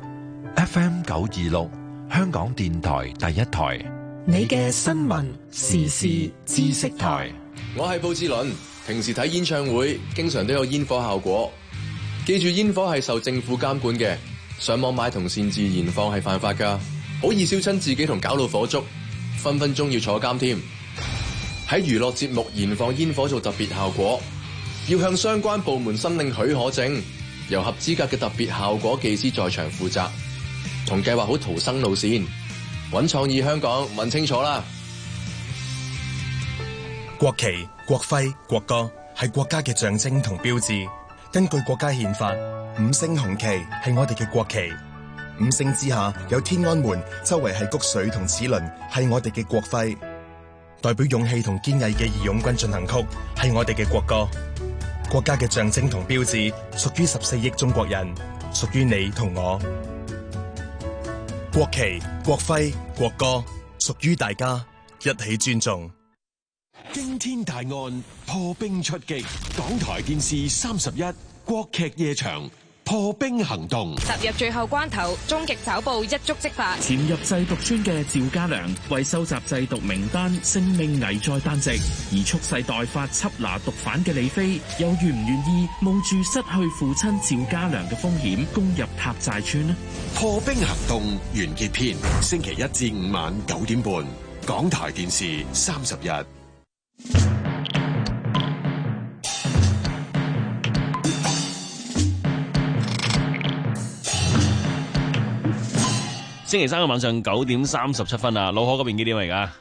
F M 九二六。香港電台第一台， 你嘅新聞時事知識台。 我係布志倫，平時睇演唱會經常都有煙火效果。記住，煙火係受政府監管嘅，上網買同擅自燃放係犯法噶，好易燒親自己同搞到火燭，分分鐘要坐監添。喺娛樂節目燃放煙火做特別效果，要向相關部門申領許可證，由合資格嘅特別效果技師在場負責。同計劃好逃生路線，搵創意香港，問清楚啦。 國旗、國徽、國歌係國家嘅象徵同標誌。根據國家憲法，五星紅旗係我哋嘅國旗。五星之下有天安門，周圍係穀穗同齒輪，係我哋嘅國徽。代表勇氣同堅毅嘅義勇軍進行曲係我哋嘅國歌。國家嘅象徵同標誌屬於十四億中國人，屬於你同我。國旗、國徽、國歌屬於大家，一起尊重。 驚天大案破冰出擊，港台電視三十一國劇夜場破冰行動， 踏入最後關頭，終極找捕一觸即發。 潛入製毒村嘅趙家良為收集製毒名單，性命危在旦夕；而蓄勢待發緝拿毒販嘅李飛，又願唔願意冒住失去父親趙家良嘅風險，攻入塔寨村呢？ 破冰行動完結篇，星期一至五晚九點半，港台電視三十一。 星期三嘅晚上九點三十七分啊，老可嗰邊幾點嚟噶？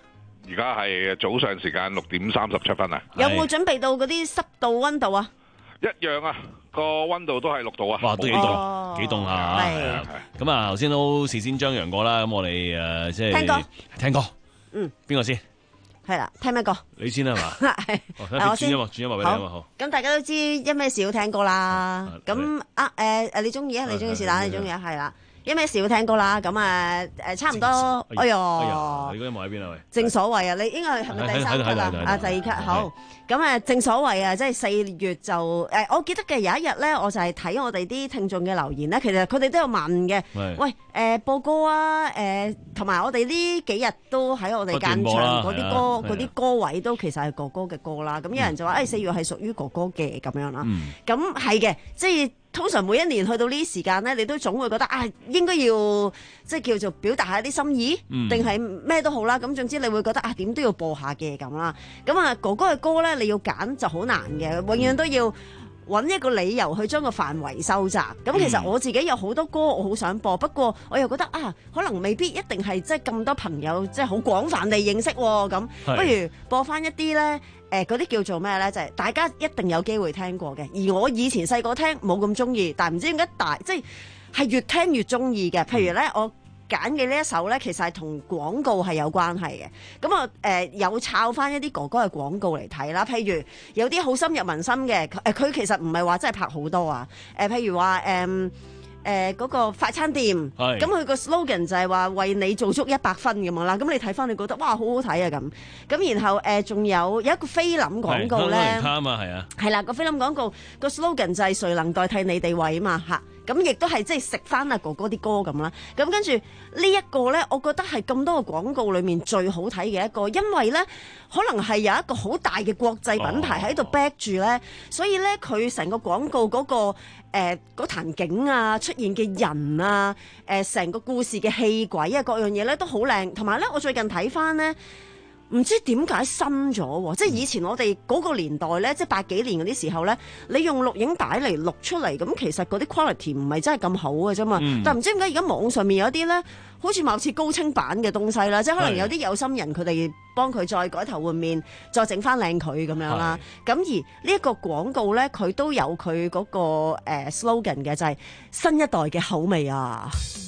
而家係早上時間六點三十七分啊！ 有冇準備到嗰啲濕度溫度啊？ 一樣啊，個溫度都係六度啊！ 哇，都幾凍，幾凍啊！ 係咁啊，頭先都事先張揚過啦，咁我哋誒即係聽歌， 聽歌， 嗯， 邊個先？ 係啦，聽咩歌？ 你先啦，係嘛？ 係， 我先轉音樂，轉音樂俾你啊嘛，好。 咁大家都知因咩事好聽歌啦。咁啊誒誒，你中意啊？你中意是但，你中意啊？係啦。因咩事要聽歌啦？咁啊誒，差唔多。哎唷， 你嗰啲幕喺邊啊？喂， 正所謂啊，你應該係咪第三級啦？啊，第二級好。咁啊，正所謂啊，即係四月就誒，我記得嘅有一日咧，我就係睇我哋啲聽眾嘅留言咧，其實佢哋都有問嘅。喂誒，播歌啊誒，同埋我哋呢幾日都喺我哋間場嗰啲歌嗰啲歌位都其實係哥哥嘅歌啦。咁有人就話誒，四月係屬於哥哥嘅咁樣啦。咁係嘅，即係。通常每一年去到呢啲時間咧，你都總會覺得啊，應該要即係叫做表達下啲心意，定係咩都好啦。咁總之你會覺得啊，點都要播下嘅咁啦。咁啊，哥哥嘅歌咧，你要揀就好難嘅，永遠都要揾一個理由去將個範圍收窄。咁其實我自己有好多歌我好想播，不過我又覺得啊，可能未必一定係即係咁多朋友即係好廣泛地認識喎。咁不如播翻一啲咧。誒嗰啲叫做咩咧？就係、是、大家一定有機會聽過嘅，而我以前細個聽冇咁中意，但係唔知點解大即係係越聽越中意嘅。譬如咧，我揀嘅呢一首咧，其實係同廣告係有關係嘅。咁我誒有抄翻一啲哥哥嘅廣告嚟睇啦。譬如有啲好深入民心嘅，誒、呃、佢其實唔係話真係拍好多啊。誒、呃、譬如話誒。呃誒嗰、呃那個快餐店，咁佢個 slogan 就係話為你做足一百分咁樣啦。咁你睇翻你覺得哇好好睇啊咁。咁然後誒仲、呃、有有一個菲林廣告咧，係啊，係啦個菲林廣告個 slogan 就係誰能代替你地位啊嘛嚇。咁亦都係即係食翻阿哥哥啲歌咁啦。咁跟住呢一個咧，我覺得係咁多個廣告裏面最好睇嘅一個，因為咧可能係有一個好大嘅國際品牌喺度 back 住咧，哦、所以咧佢成個廣告嗰、那個誒嗰壇景啊、出現嘅人啊、誒、呃、成個故事嘅戲軌啊，各樣嘢咧都好靚。同埋咧，我最近睇翻咧。唔知點解新咗喎，即係以前我哋嗰個年代咧，即係八幾年嗰啲時候咧，你用錄影帶嚟錄出嚟，咁其實嗰啲 quality 唔係真係咁好嘅啫嘛。嗯、但係唔知點解而家網上面有啲咧，好似貌似高清版嘅東西啦，即係可能有啲有心人佢哋幫佢再改頭換面，再整翻靚佢咁樣啦。咁而呢一個廣告咧，佢都有佢嗰、嗰個、呃、slogan 嘅，就係、係、新一代嘅口味啊！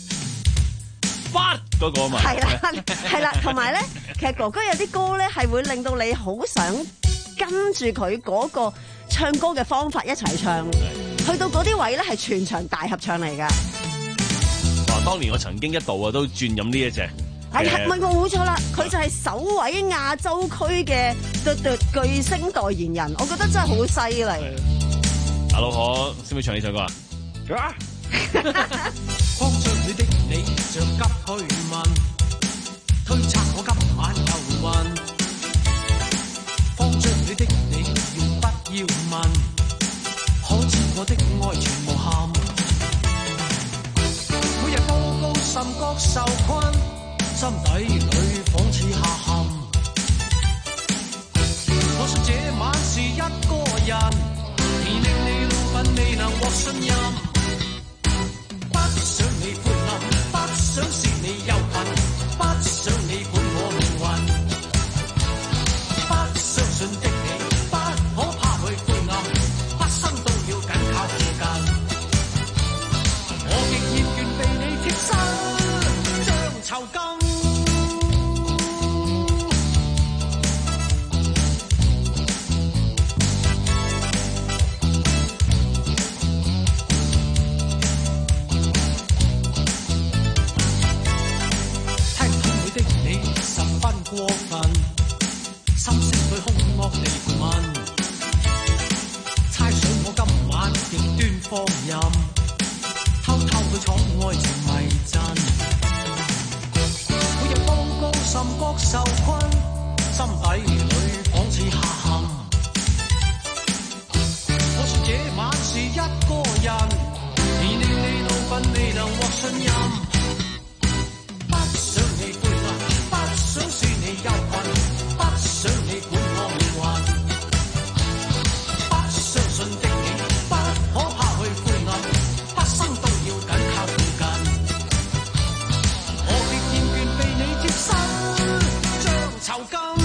嗰個嘛， 係啦，係啦，同埋咧，其實哥哥有啲歌咧係會令到你好想跟住佢嗰個唱歌嘅方法一齊唱，去到嗰啲位咧係全場大合唱嚟噶。 哇！當年我曾經一度啊都轉飲呢一隻， 係係咪冇錯啦？佢就係首位亞洲區嘅嘟嘟巨星代言人，我覺得真係好犀利。 阿老可識唔識唱呢首歌啊？ 啊！慌張裏的你像急去問，推測我今晚又暈。慌張裏的你要不要問，可知我的愛全無憾。每日報告甚覺受困，心底裏仿似下陷。我信這晚是一個人，而令你老笨未能獲信任。不想你歡樂，不想是你憂恨，不想你管我命運。不相信的你，不可怕去灰暗，畢生都要緊靠附近。我極厭倦被你貼身，像囚禁。過分，心聲裏兇惡地問，猜想我今晚極端放任，偷偷去闖愛情迷陣。每日報告甚覺受困，心底裏仿似下陷。我說這晚是一個人，而令你老笨未能獲信任。不想你灰暗，不想是你憂恨，不想你管我命運。不相信的你，不可怕去灰暗，畢生都要緊靠附近。我極厭倦被你貼身，像囚禁。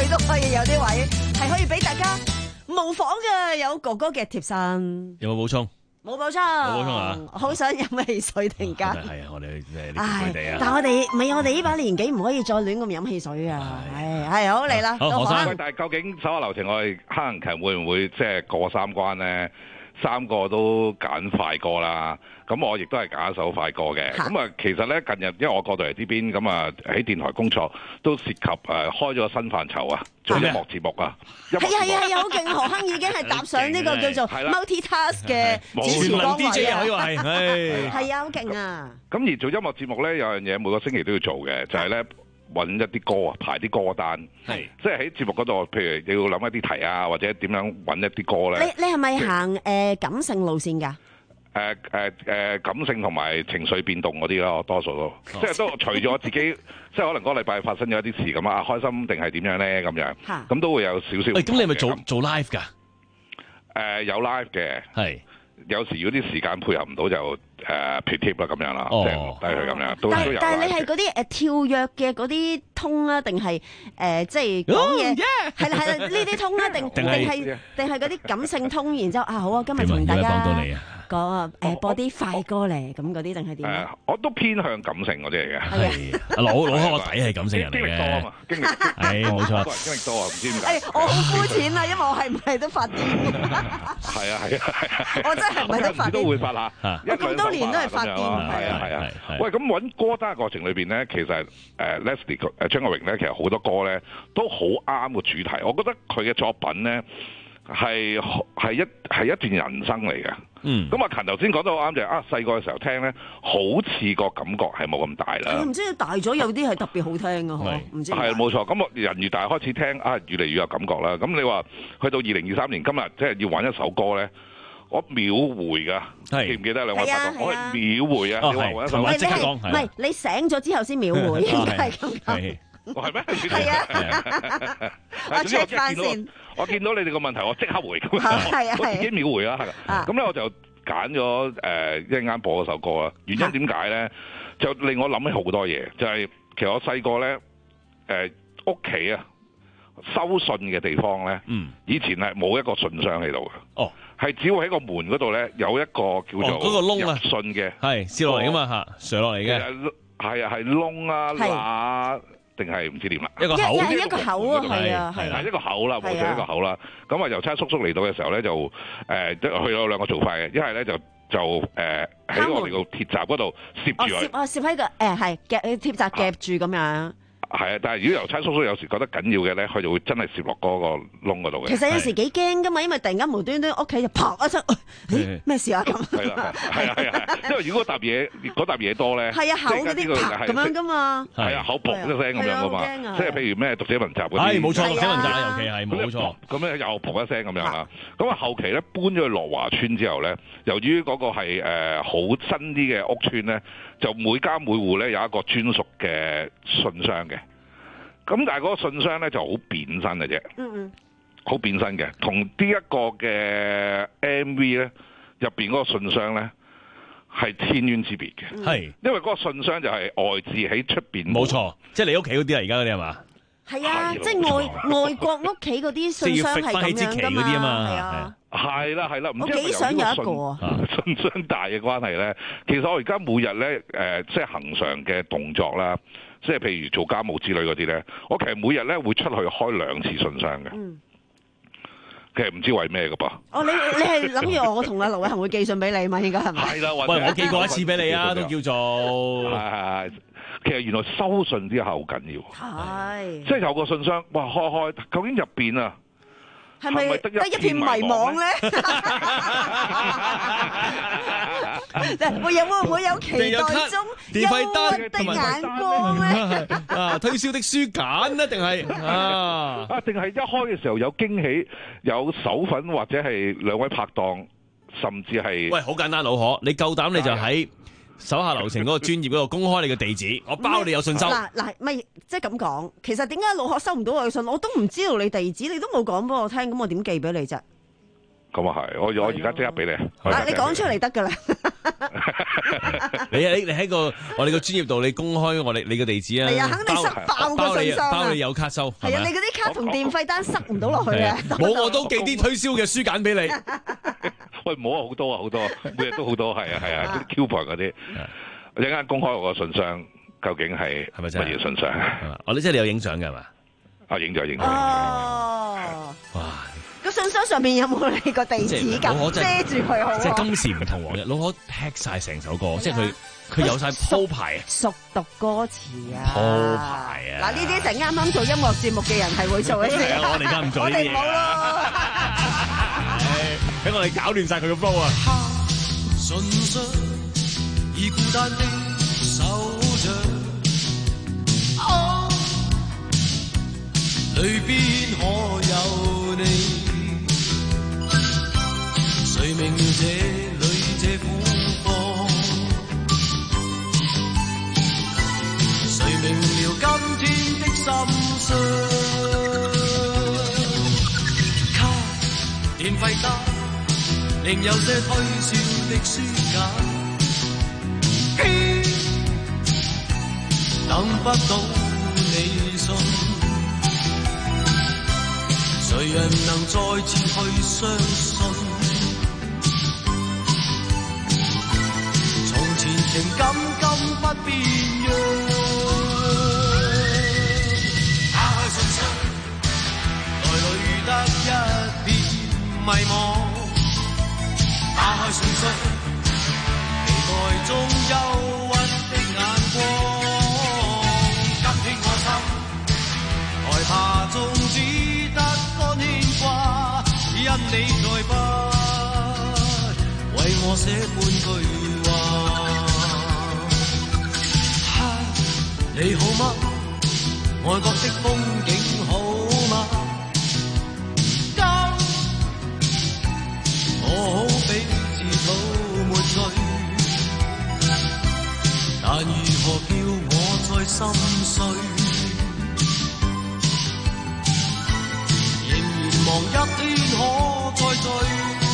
佢都可以有啲位係可以俾大家模仿嘅，有哥哥嘅貼身。 有冇補充？ 冇補充， 冇補充啊！ 好想飲汽水突然間。 係啊，我哋誒唉你哋啊。 但係我哋唔係我哋呢把年紀唔可以再亂咁飲汽水啊！係係好嚟啦， 好何生。 喂，但係究竟手下留情，我哋黑人勤會唔會即係過三關咧？三個都揀快歌啦，咁我亦都係揀一首快歌嘅。咁啊，其實咧近日因為我過到嚟呢邊，咁啊喺電台工作都涉及誒、呃、開咗個新範疇啊，做音樂節目啊。係啊係啊係啊，好勁！何亨已經係踏上呢個叫做 multitask 嘅主持崗位啊。 可以話係， 係啊，好勁啊！ 咁而做音樂節目咧，有樣嘢每個星期都要做嘅，就係咧揾一啲歌啊，排啲歌單。係，即係喺節目嗰度，譬如你要諗一啲題啊，或者點樣揾一啲歌咧。 你你係咪行誒感性路線㗎？ 誒誒誒感性同埋情緒變動嗰啲咯，多數都，哦、即係都除咗自己，即係可能嗰個禮拜發生咗一啲事咁啊，開心定係點樣咧咁樣，咁都會有少少。 喂，咁你係咪做做 live 㗎？誒、 呃、有 live 嘅， 係。 有時如果啲時間配合唔到就誒撇貼啦咁樣啦，即係落低佢咁樣，都但都有。 但係你係嗰啲誒跳躍嘅嗰啲通啊，定係誒即係講嘢係啦係啦呢啲通啊，定定係定係嗰啲感性通？然之後啊好啊，今日同大家講誒播啲快歌嚟，咁嗰啲定係點啊？ 我都偏向感性嗰啲嚟嘅。 係阿老老開個底係感性人嚟嘅。 經歷多啊嘛，經歷係冇錯。 個人經歷多啊，唔知點解。 誒我好膚淺啊，因為我係唔係都發癲？ 係啊係啊， 我真係唔係都發癲。 都會發下， 我咁多年都係發癲。 係啊係啊。喂，咁揾歌單嘅過程裏邊咧，其實誒 Leslie 誒張國榮咧，其實好多歌咧都好啱個主題。我覺得佢嘅作品咧係係一係一段人生嚟嘅。嗯。咁阿勤頭先講得好啱，就係啊細個嘅時候聽咧，好似個感覺係冇咁大啦。 唔知大咗有啲係特別好聽啊！嗬，唔知係冇錯。咁我人越大開始聽啊，越嚟越有感覺啦。咁你話去到二零二三年今日，即係要玩一首歌咧。我秒回噶，記唔記得兩位拍檔？我係秒回啊！你話揾一首， 喂，即刻講，唔係你醒咗之後先秒回，應該係咁講。 係咩？ 係啊！我 check 翻先。 我見到你哋個問題，我即刻回。 係啊， 我自己秒回啦，係。咁咧我就揀咗誒一陣間播嗰首歌啦。原因點解咧？就令我諗起好多嘢。就係其實我細個咧誒屋企啊收信嘅地方咧，以前係冇一個信箱喺度嘅。哦。係只會喺個門嗰度咧有一個叫做嗰個窿啊， 信嘅係燒落嚟噶嘛嚇，上落嚟嘅係啊係窿啊罅定係唔知點啦， 一個口一個口啊係啊係啊一個口啦，冇錯一個口啦。咁啊郵差叔叔嚟到嘅時候咧就誒去有兩個做法嘅，一係咧就就誒喺我哋個鐵閘嗰度攝住佢， 哦攝喺個誒係夾鐵閘夾住咁樣。 係啊，但係如果郵差叔叔有時覺得緊要嘅咧，佢就會真係攝落嗰個窿嗰度嘅。 其實有時幾驚噶嘛，因為突然間無端端屋企就啪一聲，誒咩事啊咁？ 係啦，係啊係啊，因為如果嗰沓嘢嗰沓嘢多咧， 係啊口嗰啲啪咁樣噶嘛， 係啊口噗一聲咁樣噶嘛，即係譬如咩讀者文集嗰啲， 係冇錯讀者文集尤其係冇錯， 咁咧又噗一聲咁樣啦。咁啊後期咧搬咗去樂華村之後咧，由於嗰個係誒好新啲嘅屋村咧，就每家每戶咧有一個專屬嘅信箱嘅。咁但係嗰個信箱咧就好扁身嘅啫，嗯嗯，好扁身嘅，同呢一個嘅 M V 咧入邊嗰個信箱咧係天淵之別嘅，係、嗯，因為嗰個信箱就係外置喺出邊，冇錯， 即係你屋企嗰啲啊，而家嗰啲係嘛？ 係啊，即係外外國屋企嗰啲信箱係咁樣噶嘛，係啊， 係啦係啦， 我幾想有一個啊， 信箱大嘅關係咧，其實我而家每日咧誒即係恆常嘅動作啦。即係譬如做家務之類嗰啲咧，我其實每日咧會出去開兩次信箱嘅。嗯，其實唔知為咩嘅噃。 哦，你你係諗住我同阿盧偉恒會寄信俾你嘛？應該係咪？ 係啦， 喂，我寄過一次俾你啊，都叫做。 係係係，其實原來收信之後好緊要。係。即係有個信箱，哇！開開，究竟入邊啊？ 係咪得一片迷惘咧？會有會唔會有期待中憂鬱的眼光咧？ 啊，推銷的書簡咧，定係啊？ 啊，定係一開嘅時候有驚喜，有手粉或者係兩位拍檔，甚至係喂，好簡單，老可，你夠膽你就喺手下留情嗰個專頁嗰度公開你嘅地址，我包你有信收。 嗱嗱，咪即係咁講，其實點解老學收唔到我嘅信？我都唔知道你地址，你都冇講俾我聽，咁我點寄俾你啫？ 咁啊係，我我而家即刻俾你。 啊，你講出嚟得噶啦。 你你你喺個我哋個專業度，你公開我哋你個地址啊？ 係啊，肯定塞爆個信箱啊！ 包你有卡收。 係啊，你嗰啲卡同電費單塞唔到落去啊！ 冇我都寄啲推銷嘅書簡俾你。 喂，冇啊，好多啊，好多，每日都好多，係啊，係啊，啲 coupon 嗰啲，一陣間公開我個信箱，究竟係係咪真係乜嘢信箱？ 我哋即係你有影相嘅係嘛？ 啊，影咗影咗。 哦。 哇！ 個信箱上面有冇你個地址㗎？遮住佢好。 即係今時唔同往日，老可踢晒成首歌，即係佢佢有晒鋪排， 熟讀歌詞啊， 鋪排啊。 嗱，呢啲就啱啱做音樂節目嘅人係會做嘅嘢。 係啊，我哋而家唔做呢啲嘢。我哋冇咯。俾我哋搞亂晒佢個 flow 啊！ 純粹以孤單的手掌，哦，裏邊可有你？誰明了這裏這苦況？誰明了今天的心傷？卡電費單，另有些推銷的書簡，偏等不到你信，誰人能再次去相信？從前情感今不變樣，打開信箱，內裏得一片迷茫。打開信箱，期待中憂鬱的眼光。今天我心害怕中只得乾牽掛，因你在不為我寫半句話。嗨，你好嗎？外國的風景好嗎？我好彼此吐沒淚，但如何叫我再心碎？仍然望一天可再聚。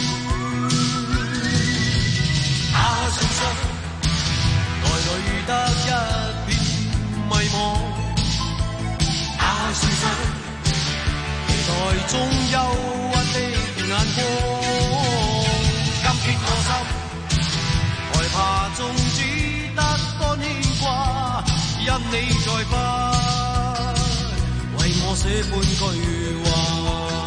打開信箱，內裏得一片迷茫。打開信箱，期待中憂鬱的眼光。今天我心害怕中只得乾牽掛，因你在不為我寫半句話。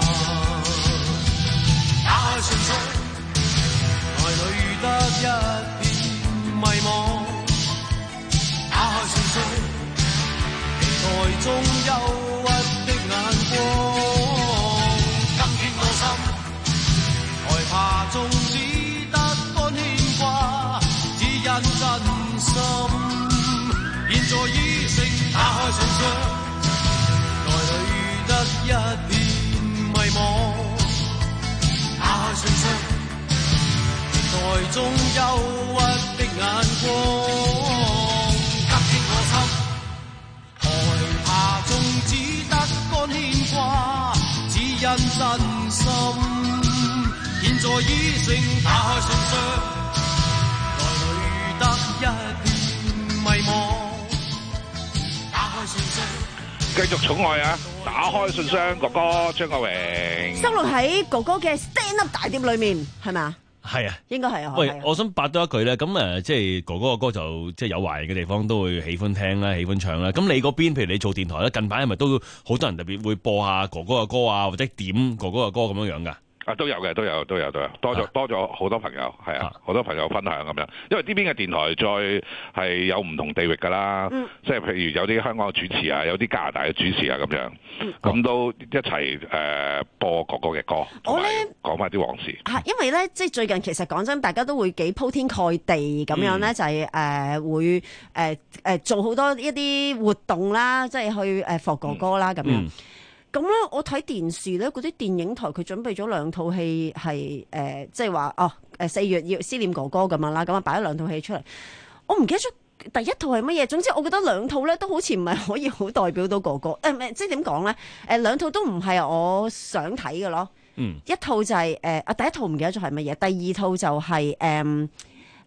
打開信箱，內裏得一片迷茫。打開信箱，期待中憂鬱的眼光。今天我心害怕中只得乾牽掛，只因真心。現在已成打開信箱，內裏得一片迷茫。打開信箱，期待中憂鬱的眼光。今天我心害怕中只得乾牽掛，只因真心。現在已成打開信箱，內裏得一片迷茫。打開信箱， 繼續寵愛啊！打開信箱，哥哥張國榮收錄喺哥哥嘅 Stand Up 大碟裏面，係咪啊？ 係啊， 應該係啊。 喂，我想八多一句咧，咁誒，即係哥哥嘅歌就即係有華人嘅地方都會喜歡聽啦，喜歡唱啦。咁你嗰邊，譬如你做電台咧，近排係咪都好多人特別會播下哥哥嘅歌啊，或者點哥哥嘅歌咁樣樣㗎？ 啊，都有嘅，都有，都有，都有，多咗多咗好多朋友，係啊，好多朋友分享咁樣。因為呢邊嘅電台再係有唔同地域㗎啦，嗯、即係譬如有啲香港嘅主持啊，有啲加拿大嘅主持啊咁樣，咁、嗯、都一齊誒、呃、播哥哥嘅歌，同埋講翻啲往事。 嚇，因為咧，即係最近其實講真，大家都會幾鋪天蓋地咁樣咧，嗯、就係、是、誒、呃、會誒誒、呃呃、做好多一啲活動啦，即係去誒放哥哥啦咁樣。嗯咁咧，我睇電視咧，嗰啲電影台佢準備咗兩套戲，係誒，即係話哦，誒四月要思念哥哥咁樣啦，咁啊擺咗兩套戲出嚟。我唔記得咗第一套係乜嘢，總之我覺得兩套咧都好似唔係可以好代表到哥哥。誒、呃、唔係，即係點講咧？誒兩套都唔係我想睇嘅咯。嗯，一套就係誒啊，第一套唔記得咗係乜嘢，第二套就係誒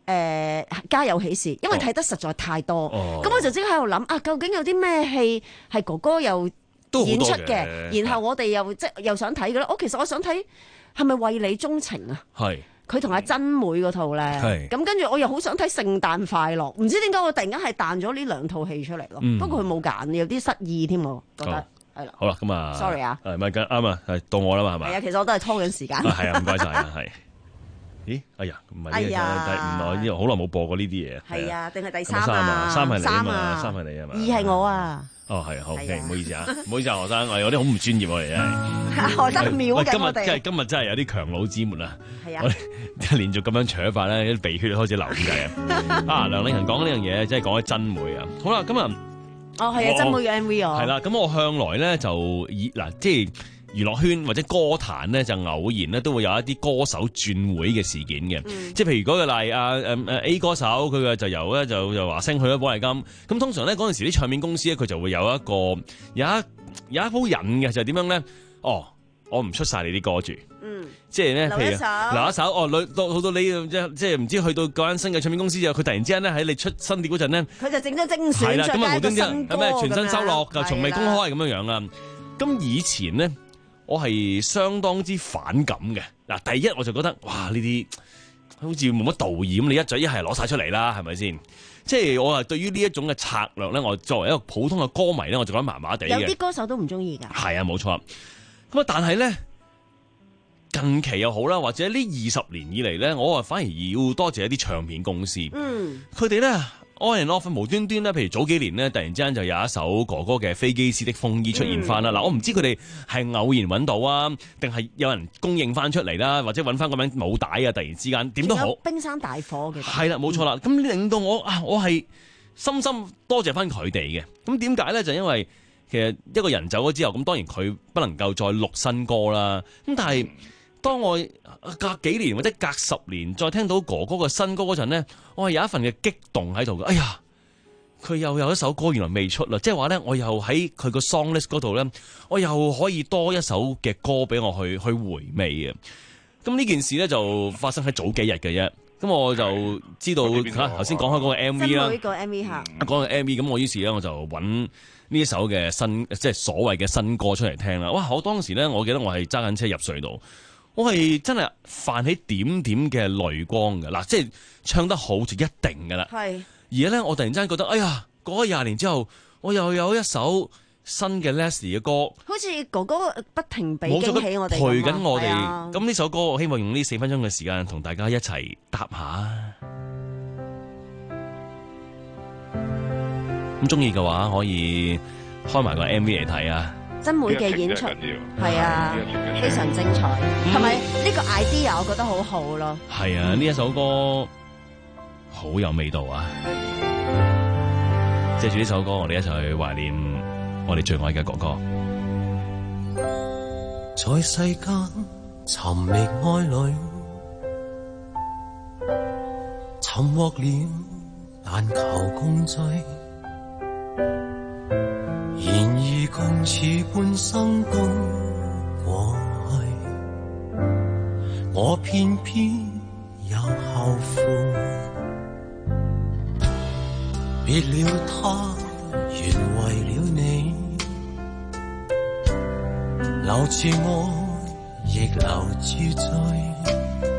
誒家有喜事，因為睇得實在太多，咁、 哦、 我就即刻喺度諗啊，究竟有啲咩戲係哥哥又演出嘅，然後我哋又即又想睇嘅咧。我其實我想睇係咪為你鍾情啊？ 係佢同阿珍妹嗰套咧，咁跟住我又好想睇聖誕快樂，唔知點解我突然間係彈咗呢兩套戲出嚟咯。 嗯、 不過佢冇揀，有啲失意添，我覺得係啦。 好啦，咁啊 ，sorry 啊， 係咪緊啱啊？係到我啦嘛，係咪？ 係啊，其實我都係拖緊時間。 係啊，唔該晒啊，係。咦，哎呀，唔係呢個，唔係呢個，好耐冇播過呢啲嘢。 係啊，定係第三啊？ 三係你啊嘛，三係你啊嘛。 二係我啊。 哦，係，好嘅，唔好意思啊，唔好意思啊，何生，我有啲好唔專業嚟嘅。 何生秒緊我哋。 今日真係今日真係有啲強弩之末啊！ 係啊， 我哋連續咁樣扯法咧，啲鼻血開始流咁滯啊！啊，梁禮勤講呢樣嘢，即係講起真妹啊！好啦，咁啊， 哦係啊，真妹嘅 M V 啊， 係啦，咁我向來咧就以嗱，即係。娛樂圈或者歌壇咧，就偶然咧都會有一啲歌手轉會嘅事件嘅，嗯、即係譬如嗰個例啊誒誒 A 歌手佢嘅就由咧就就華星去咗寶麗金，咁通常咧嗰陣時啲唱片公司咧佢就會有一個有一有一鋪癮嘅就係、是、點樣咧？哦，我唔出晒你啲歌住，嗯，即係咧，譬如留一首哦，到到到你即即係唔知去到嗰間新嘅唱片公司之後，佢突然之間咧喺你出新碟嗰陣咧， 佢就整咗精選， 係啦，咁啊無端端新歌咩全新收落就樣從未公開咁樣樣啦。咁以前咧。我係相當之反感嘅。嗱，第一我就覺得，哇！呢啲好似冇乜導演，你一嘴一係攞晒出嚟啦，係咪先？即係我係對於呢一種嘅策略咧，我作為一個普通嘅歌迷咧，我就覺得麻麻地嘅。 有啲歌手都唔中意㗎。係啊，冇錯。咁啊，但係咧近期又好啦，或者呢二十年以嚟咧，我啊反而要多謝一啲唱片公司。嗯，佢哋咧。on and off 無端端咧，譬如早幾年咧，突然之間就有一首哥哥嘅《飛機師的風衣》出現翻啦。嗱、嗯，我唔知佢哋係偶然揾到啊，定係有人供應翻出嚟啦，或者揾翻個名舞帶啊，突然之間點都好。 冰山大火嘅。 係啦，冇錯啦。咁、嗯、令到我啊，我係深深多謝翻佢哋嘅。咁點解咧？就因為其實一個人走咗之後，咁當然佢不能夠再錄新歌啦。咁但係當我隔幾年或者隔十年再聽到哥哥嘅新歌嗰陣咧，我係有一份嘅激動喺度嘅。哎呀，佢又有一首歌原來未出啦，即係話咧，我又喺佢個 song list 嗰度咧，我又可以多一首嘅歌俾我去去回味啊！咁呢件事咧就發生喺早幾日嘅啫。咁我就知道嚇頭先講開嗰個 M V 啦， 呢個 M V 嚇， 講個 M V，咁我於是咧我就揾呢一首嘅新即係所謂嘅新歌出嚟聽啦。哇！我當時咧，我記得我係揸緊車入隧道。我係真係泛起點點嘅淚光嘅，嗱，即係唱得好就一定噶啦。係而家咧，我突然之間覺得，哎呀，過咗廿年之後，我又有一首新嘅 Leslie 嘅歌， 好似哥哥不停俾驚喜我哋， 陪緊我哋。咁呢、啊、首歌，我希望用呢四分鐘嘅時間同大家一齊答下。咁中意嘅話，可以開埋個 M V 嚟睇啊！ 真妹嘅演出係啊，非常精彩，同埋呢個 idea 我覺得好好咯。 係啊，呢一首歌好有味道啊！借住呢首歌，我哋一齊去懷念我哋最愛嘅哥哥。 在世間尋覓愛侶，尋獲了但求共聚。然而共此半生都過去，我偏偏又後悔。別了他，原為了你，留住我，亦留住罪。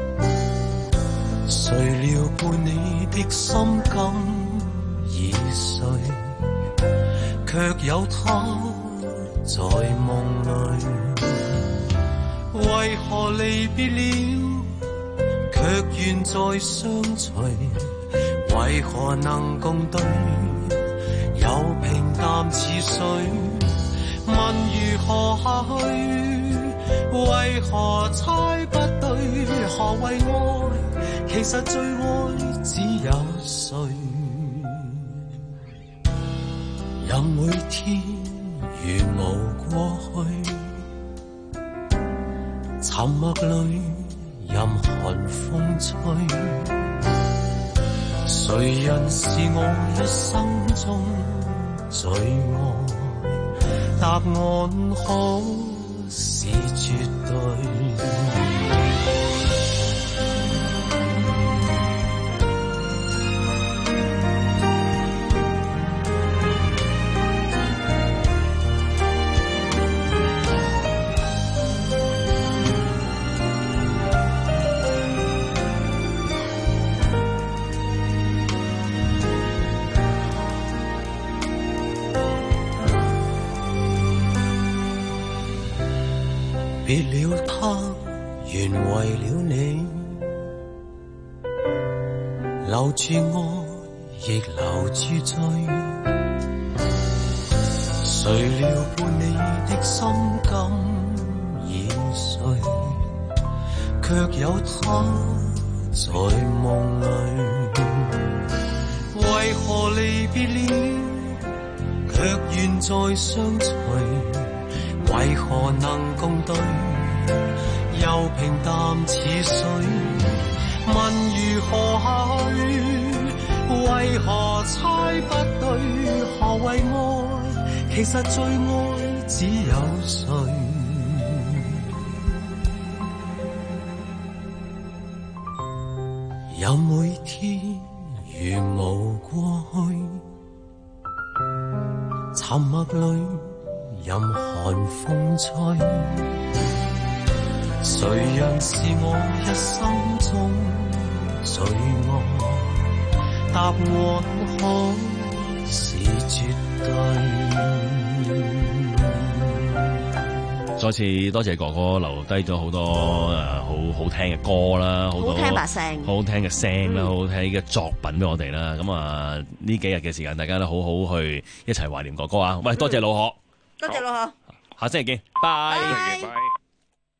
誰料伴你的心感已碎，卻有他在夢裏，為何離別了，卻願再相隨？為何能共對，又平淡似水？問如何下去？為何猜不對？何為愛？其實最愛只有誰？任每天如無過去，沉默裏任寒風吹。誰人是我一生中最愛？答案可是絕對。 別了他，原為了你，留住愛，亦留住罪。誰料伴你的心感已碎，卻有他在夢裏。為何離別了，卻願再相隨？為何能共對，又平淡似水？問如何下去，為何猜不對？何為愛？其實最愛只有誰？有每天如無過去，沉默裏任寒風吹，誰人是我一生中最愛？答案可是絕對。 再次多謝哥哥留低咗好多誒好好聽嘅歌啦，好多好聽把聲， 好好聽嘅聲啦，好好聽嘅作品俾我哋啦。咁啊呢幾日嘅時間，大家都好好去一齊懷念哥哥啊！喂，多謝老何， 多謝老何， 下星期見，拜。 拜拜。